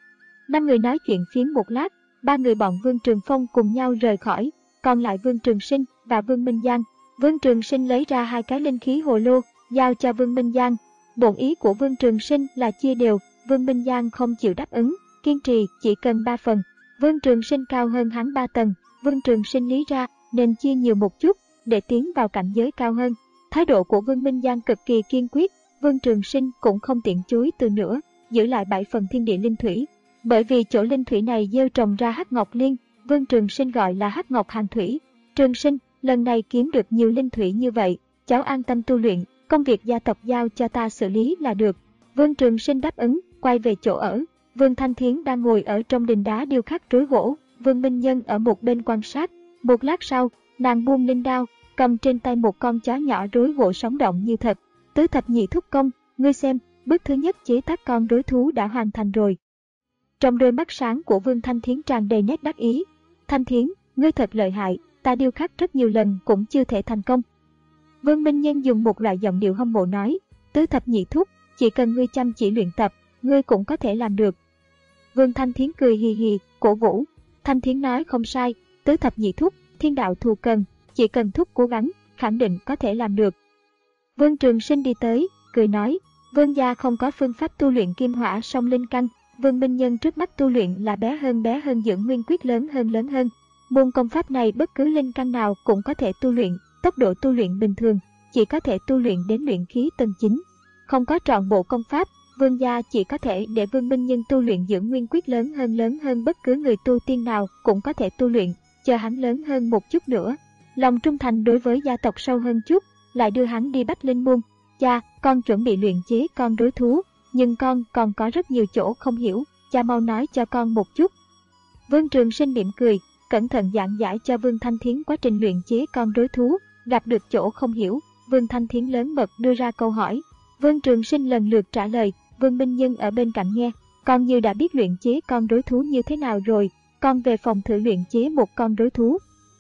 Năm người nói chuyện phiếm một lát, ba người bọn Vương Trường Phong cùng nhau rời khỏi, còn lại Vương Trường Sinh và Vương Minh Giang. Vương Trường Sinh lấy ra hai cái linh khí hồ lô, giao cho Vương Minh Giang. Bổn ý của Vương Trường Sinh là chia đều, Vương Minh Giang không chịu đáp ứng, kiên trì chỉ cần ba phần. Vương Trường Sinh cao hơn hắn ba tầng, Vương Trường Sinh lý ra nên chia nhiều một chút để tiến vào cảnh giới cao hơn. Thái độ của Vương Minh Giang cực kỳ kiên quyết, Vương Trường Sinh cũng không tiện chối từ nữa, giữ lại bảy phần thiên địa linh thủy. Bởi vì chỗ linh thủy này gieo trồng ra hắc ngọc liên, Vương Trường Sinh gọi là hắc ngọc hàng thủy. Trường Sinh, lần này kiếm được nhiều linh thủy như vậy, cháu an tâm tu luyện, công việc gia tộc giao cho ta xử lý là được. Vương Trường Sinh đáp ứng, quay về chỗ ở. Vương Thanh Thiến đang ngồi ở trong đình đá điêu khắc rối gỗ, Vương Minh Nhân ở một bên quan sát. Một lát sau, nàng buông linh đao, cầm trên tay một con chó nhỏ rối gỗ sống động như thật. Tứ thập nhị thúc công, ngươi xem, bước thứ nhất chế tác con rối thú đã hoàn thành rồi. Trong đôi mắt sáng của Vương Thanh Thiến tràn đầy nét đắc ý. Thanh Thiến, ngươi thật lợi hại, ta điêu khắc rất nhiều lần cũng chưa thể thành công. Vương Minh Nhân dùng một loại giọng điệu hâm mộ nói, tứ thập nhị thúc, chỉ cần ngươi chăm chỉ luyện tập, ngươi cũng có thể làm được. Vương Thanh Thiến cười hì hì, cổ vũ. Thanh Thiến nói không sai, tứ thập nhị thúc, thiên đạo thù cần, chỉ cần thúc cố gắng, khẳng định có thể làm được. Vương Trường Sinh đi tới, cười nói, Vương gia không có phương pháp tu luyện kim hỏa song linh căn, Vương Minh Nhân trước mắt tu luyện là bé hơn bé hơn dưỡng nguyên quyết lớn hơn lớn hơn. Môn công pháp này bất cứ linh căn nào cũng có thể tu luyện, tốc độ tu luyện bình thường, chỉ có thể tu luyện đến luyện khí tầng chín. Không có trọn bộ công pháp, Vương gia chỉ có thể để Vương Minh Nhân tu luyện dưỡng nguyên quyết lớn hơn lớn hơn bất cứ người tu tiên nào cũng có thể tu luyện, chờ hắn lớn hơn một chút nữa. Lòng trung thành đối với gia tộc sâu hơn chút, lại đưa hắn đi Bách Linh Môn. Cha, con chuẩn bị luyện chế con rối thú, nhưng con còn có rất nhiều chỗ không hiểu, cha mau nói cho con một chút. Vương Trường Sinh mỉm cười, cẩn thận giảng giải cho Vương Thanh Thiến quá trình luyện chế con rối thú, gặp được chỗ không hiểu, Vương Thanh Thiến lớn mật đưa ra câu hỏi. Vương Trường Sinh lần lượt trả lời, Vương Minh Nhân ở bên cạnh nghe, con như đã biết luyện chế con rối thú như thế nào rồi, con về phòng thử luyện chế một con rối thú.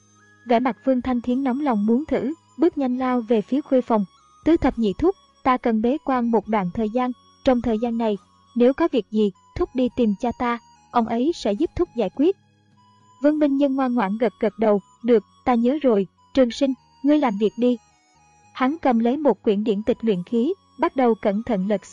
Vẻ mặt Vương Thanh Thiến nóng lòng muốn thử, bước nhanh lao về phía khuê phòng. Tứ thập nhị thúc, ta cần bế quan một đoạn thời gian, trong thời gian này, nếu có việc gì, thúc đi tìm cha ta, ông ấy sẽ giúp thúc giải quyết. Vương Minh Nhân ngoan ngoãn gật gật đầu, được, ta nhớ rồi, Trường Sinh, ngươi làm việc đi. Hắn cầm lấy một quyển điển tịch luyện khí, bắt đầu cẩn thận lật xem,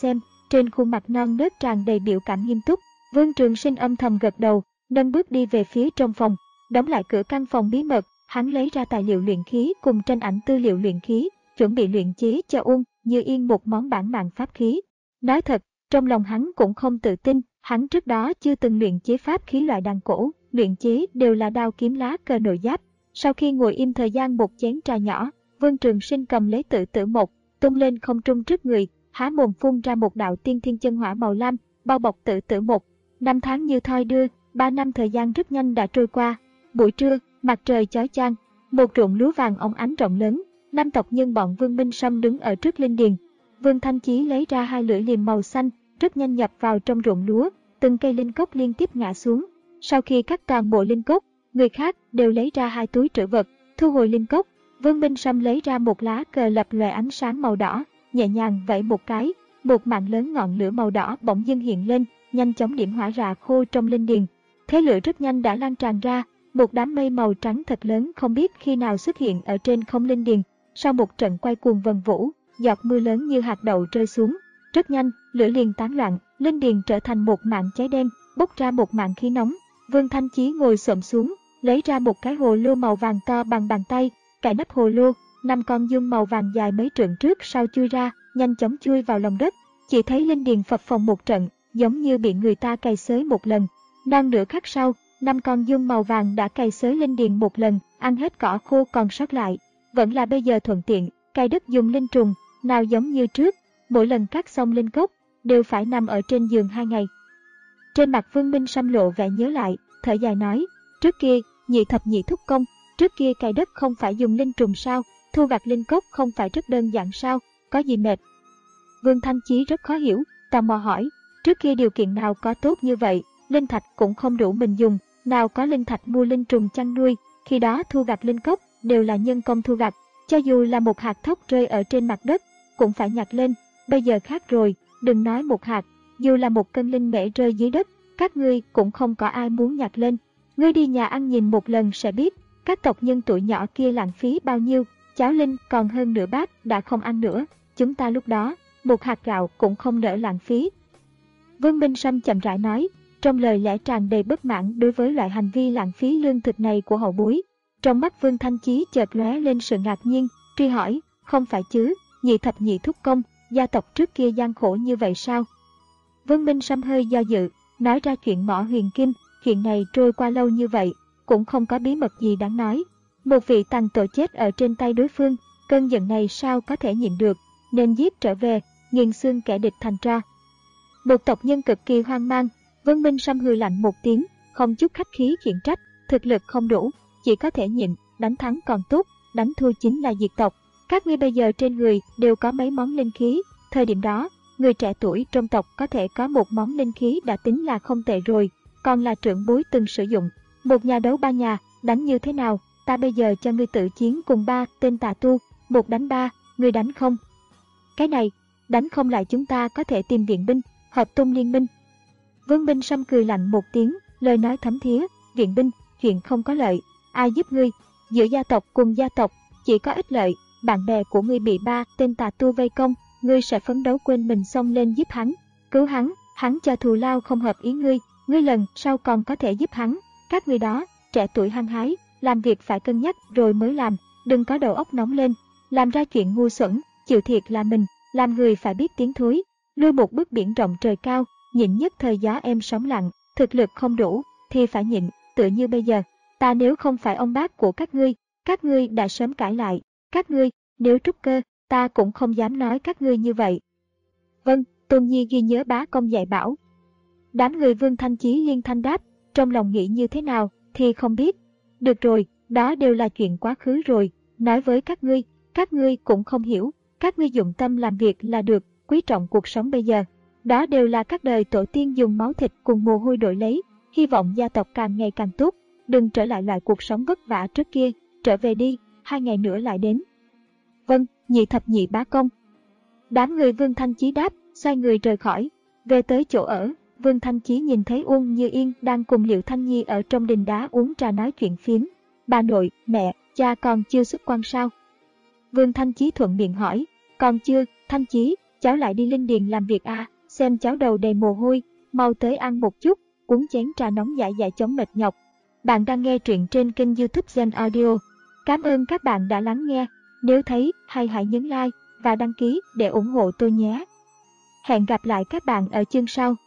trên khuôn mặt non nớt tràn đầy biểu cảm nghiêm túc. Vương Trường Sinh âm thầm gật đầu, nâng bước đi về phía trong phòng, đóng lại cửa căn phòng bí mật, hắn lấy ra tài liệu luyện khí cùng tranh ảnh tư liệu luyện khí, chuẩn bị luyện chế cho Uông Như Yên một món bản mạng pháp khí. Nói thật, trong lòng hắn cũng không tự tin, hắn trước đó chưa từng luyện chế pháp khí loại đàn cổ, luyện chế đều là đao kiếm lá cờ nội giáp. Sau khi ngồi im thời gian một chén trà nhỏ, Vương Trường Sinh cầm lấy tự tử một, tung lên không trung trước người, há mồm phun ra một đạo tiên thiên chân hỏa màu lam, bao bọc tự tử một. Năm tháng như thoi đưa, ba năm thời gian rất nhanh đã trôi qua. Buổi trưa, mặt trời chói chang, một ruộng lúa vàng óng ánh rộng lớn, năm tộc nhân bọn Vương Minh Sâm đứng ở trước linh điền. Vương Thanh Chí lấy ra hai lưỡi liềm màu xanh, rất nhanh nhập vào trong ruộng lúa, từng cây linh cốc liên tiếp ngã xuống. Sau khi cắt toàn bộ linh cốc, người khác đều lấy ra hai túi trữ vật, thu hồi linh cốc. Vương Minh Sâm lấy ra một lá cờ lập lòe ánh sáng màu đỏ, nhẹ nhàng vẫy một cái, một mạng lớn ngọn lửa màu đỏ bỗng dưng hiện lên, nhanh chóng điểm hỏa rạ khô trong linh điền. Thế lửa rất nhanh đã lan tràn ra, một đám mây màu trắng thật lớn không biết khi nào xuất hiện ở trên không linh điền. Sau một trận quay cuồng vần vũ, giọt mưa lớn như hạt đậu rơi xuống. Rất nhanh, lửa liền tán loạn, linh điền trở thành một mảng cháy đen, bốc ra một mảng khí nóng. Vương Thanh Chí ngồi xổm xuống, lấy ra một cái hồ lô màu vàng to bằng bàn tay, cài nắp hồ lô, năm con giun màu vàng dài mấy trượng trước sau chui ra, nhanh chóng chui vào lòng đất. Chỉ thấy linh điền phập phồng một trận, giống như bị người ta cày xới một lần. Non nửa khắc sau, năm con giun màu vàng đã cày xới linh điền một lần, ăn hết cỏ khô còn sót lại. Vẫn là bây giờ thuận tiện, cày đất dùng linh trùng, nào giống như trước, mỗi lần cắt xong linh cốc, đều phải nằm ở trên giường hai ngày. Trên mặt Vương Minh Sâm lộ vẻ nhớ lại, thở dài nói, trước kia, nhị thập nhị thúc công, trước kia cày đất không phải dùng linh trùng sao, thu gặt linh cốc không phải rất đơn giản sao, có gì mệt. Vương Thanh Chí rất khó hiểu, tò mò hỏi, trước kia điều kiện nào có tốt như vậy, linh thạch cũng không đủ mình dùng, nào có linh thạch mua linh trùng chăn nuôi, khi đó thu gặt linh cốc đều là nhân công thu gặt, cho dù là một hạt thóc rơi ở trên mặt đất, cũng phải nhặt lên, bây giờ khác rồi, đừng nói một hạt, dù là một cân linh mễ rơi dưới đất, các ngươi cũng không có ai muốn nhặt lên. Ngươi đi nhà ăn nhìn một lần sẽ biết, các tộc nhân tuổi nhỏ kia lãng phí bao nhiêu, cháo linh còn hơn nửa bát đã không ăn nữa, chúng ta lúc đó, một hạt gạo cũng không nỡ lãng phí. Vương Minh Sâm chậm rãi nói, trong lời lẽ tràn đầy bất mãn đối với loại hành vi lãng phí lương thực này của hậu bối. Trong mắt Vương Thanh Chí chợt lóe lên sự ngạc nhiên, truy hỏi, không phải chứ, nhị thập nhị thúc công, gia tộc trước kia gian khổ như vậy sao? Vương Minh Sâm hơi do dự, nói ra chuyện mỏ huyền kim, chuyện này trôi qua lâu như vậy, cũng không có bí mật gì đáng nói. Một vị tàn tội chết ở trên tay đối phương, cơn giận này sao có thể nhịn được, nên giết trở về, nghiền xương kẻ địch thành tro. Một tộc nhân cực kỳ hoang mang, Vương Minh Sâm hừ lạnh một tiếng, không chút khách khí khiển trách, thực lực không đủ, chỉ có thể nhịn, đánh thắng còn tốt, đánh thua chính là diệt tộc. Các ngươi bây giờ trên người đều có mấy món linh khí, thời điểm đó, người trẻ tuổi trong tộc có thể có một món linh khí đã tính là không tệ rồi, còn là trưởng bối từng sử dụng. Một nhà đấu ba nhà, đánh như thế nào, ta bây giờ cho ngươi tự chiến cùng ba tên tà tu, một đánh ba, ngươi đánh không? Cái này, đánh không lại chúng ta có thể tìm viện binh, hợp tung liên minh. Vương Minh Sâm cười lạnh một tiếng, lời nói thấm thía, viện binh, chuyện không có lợi, ai giúp ngươi? Giữa gia tộc cùng gia tộc, chỉ có ích lợi, bạn bè của ngươi bị ba tên tà tu vây công, ngươi sẽ phấn đấu quên mình xông lên giúp hắn, cứu hắn, hắn cho thù lao không hợp ý ngươi, ngươi lần sau còn có thể giúp hắn. Các ngươi đó, trẻ tuổi hăng hái, làm việc phải cân nhắc rồi mới làm, đừng có đầu óc nóng lên, làm ra chuyện ngu xuẩn, chịu thiệt là mình, làm người phải biết tiến thối, lui một bước biển rộng trời cao, nhịn nhất thời gió êm sóng lặng, thực lực không đủ thì phải nhịn, tựa như bây giờ, ta nếu không phải ông bác của các ngươi, các ngươi đã sớm cãi lại, các ngươi, nếu trúc cơ, ta cũng không dám nói các ngươi như vậy. Vâng, Tôn Nhi ghi nhớ bá công dạy bảo. Đám người Vương Thanh Chí liên thanh đáp, trong lòng nghĩ như thế nào thì không biết. Được rồi, đó đều là chuyện quá khứ rồi, nói với các ngươi, các ngươi cũng không hiểu, các ngươi dụng tâm làm việc là được, quý trọng cuộc sống bây giờ. Đó đều là các đời tổ tiên dùng máu thịt cùng mồ hôi đổi lấy, hy vọng gia tộc càng ngày càng tốt, đừng trở lại loại cuộc sống vất vả trước kia, trở về đi, hai ngày nữa lại đến. Vâng, nhị thập nhị bá công. Đám người Vương Thanh Chí đáp, xoay người rời khỏi, về tới chỗ ở. Vương Thanh Chí nhìn thấy Uông Như Yên đang cùng Liệu Thanh Nhi ở trong đình đá uống trà nói chuyện phiếm. Bà nội, mẹ, cha còn chưa xuất quan sao? Vương Thanh Chí thuận miệng hỏi, còn chưa, Thanh Chí, cháu lại đi linh điền làm việc à, xem cháo đầu đầy mồ hôi, mau tới ăn một chút, uống chén trà nóng giải giải chống mệt nhọc. Bạn đang nghe truyện trên kênh YouTube Gen Audio. Cảm ơn các bạn đã lắng nghe. Nếu thấy hay hãy nhấn like và đăng ký để ủng hộ tôi nhé. Hẹn gặp lại các bạn ở chương sau.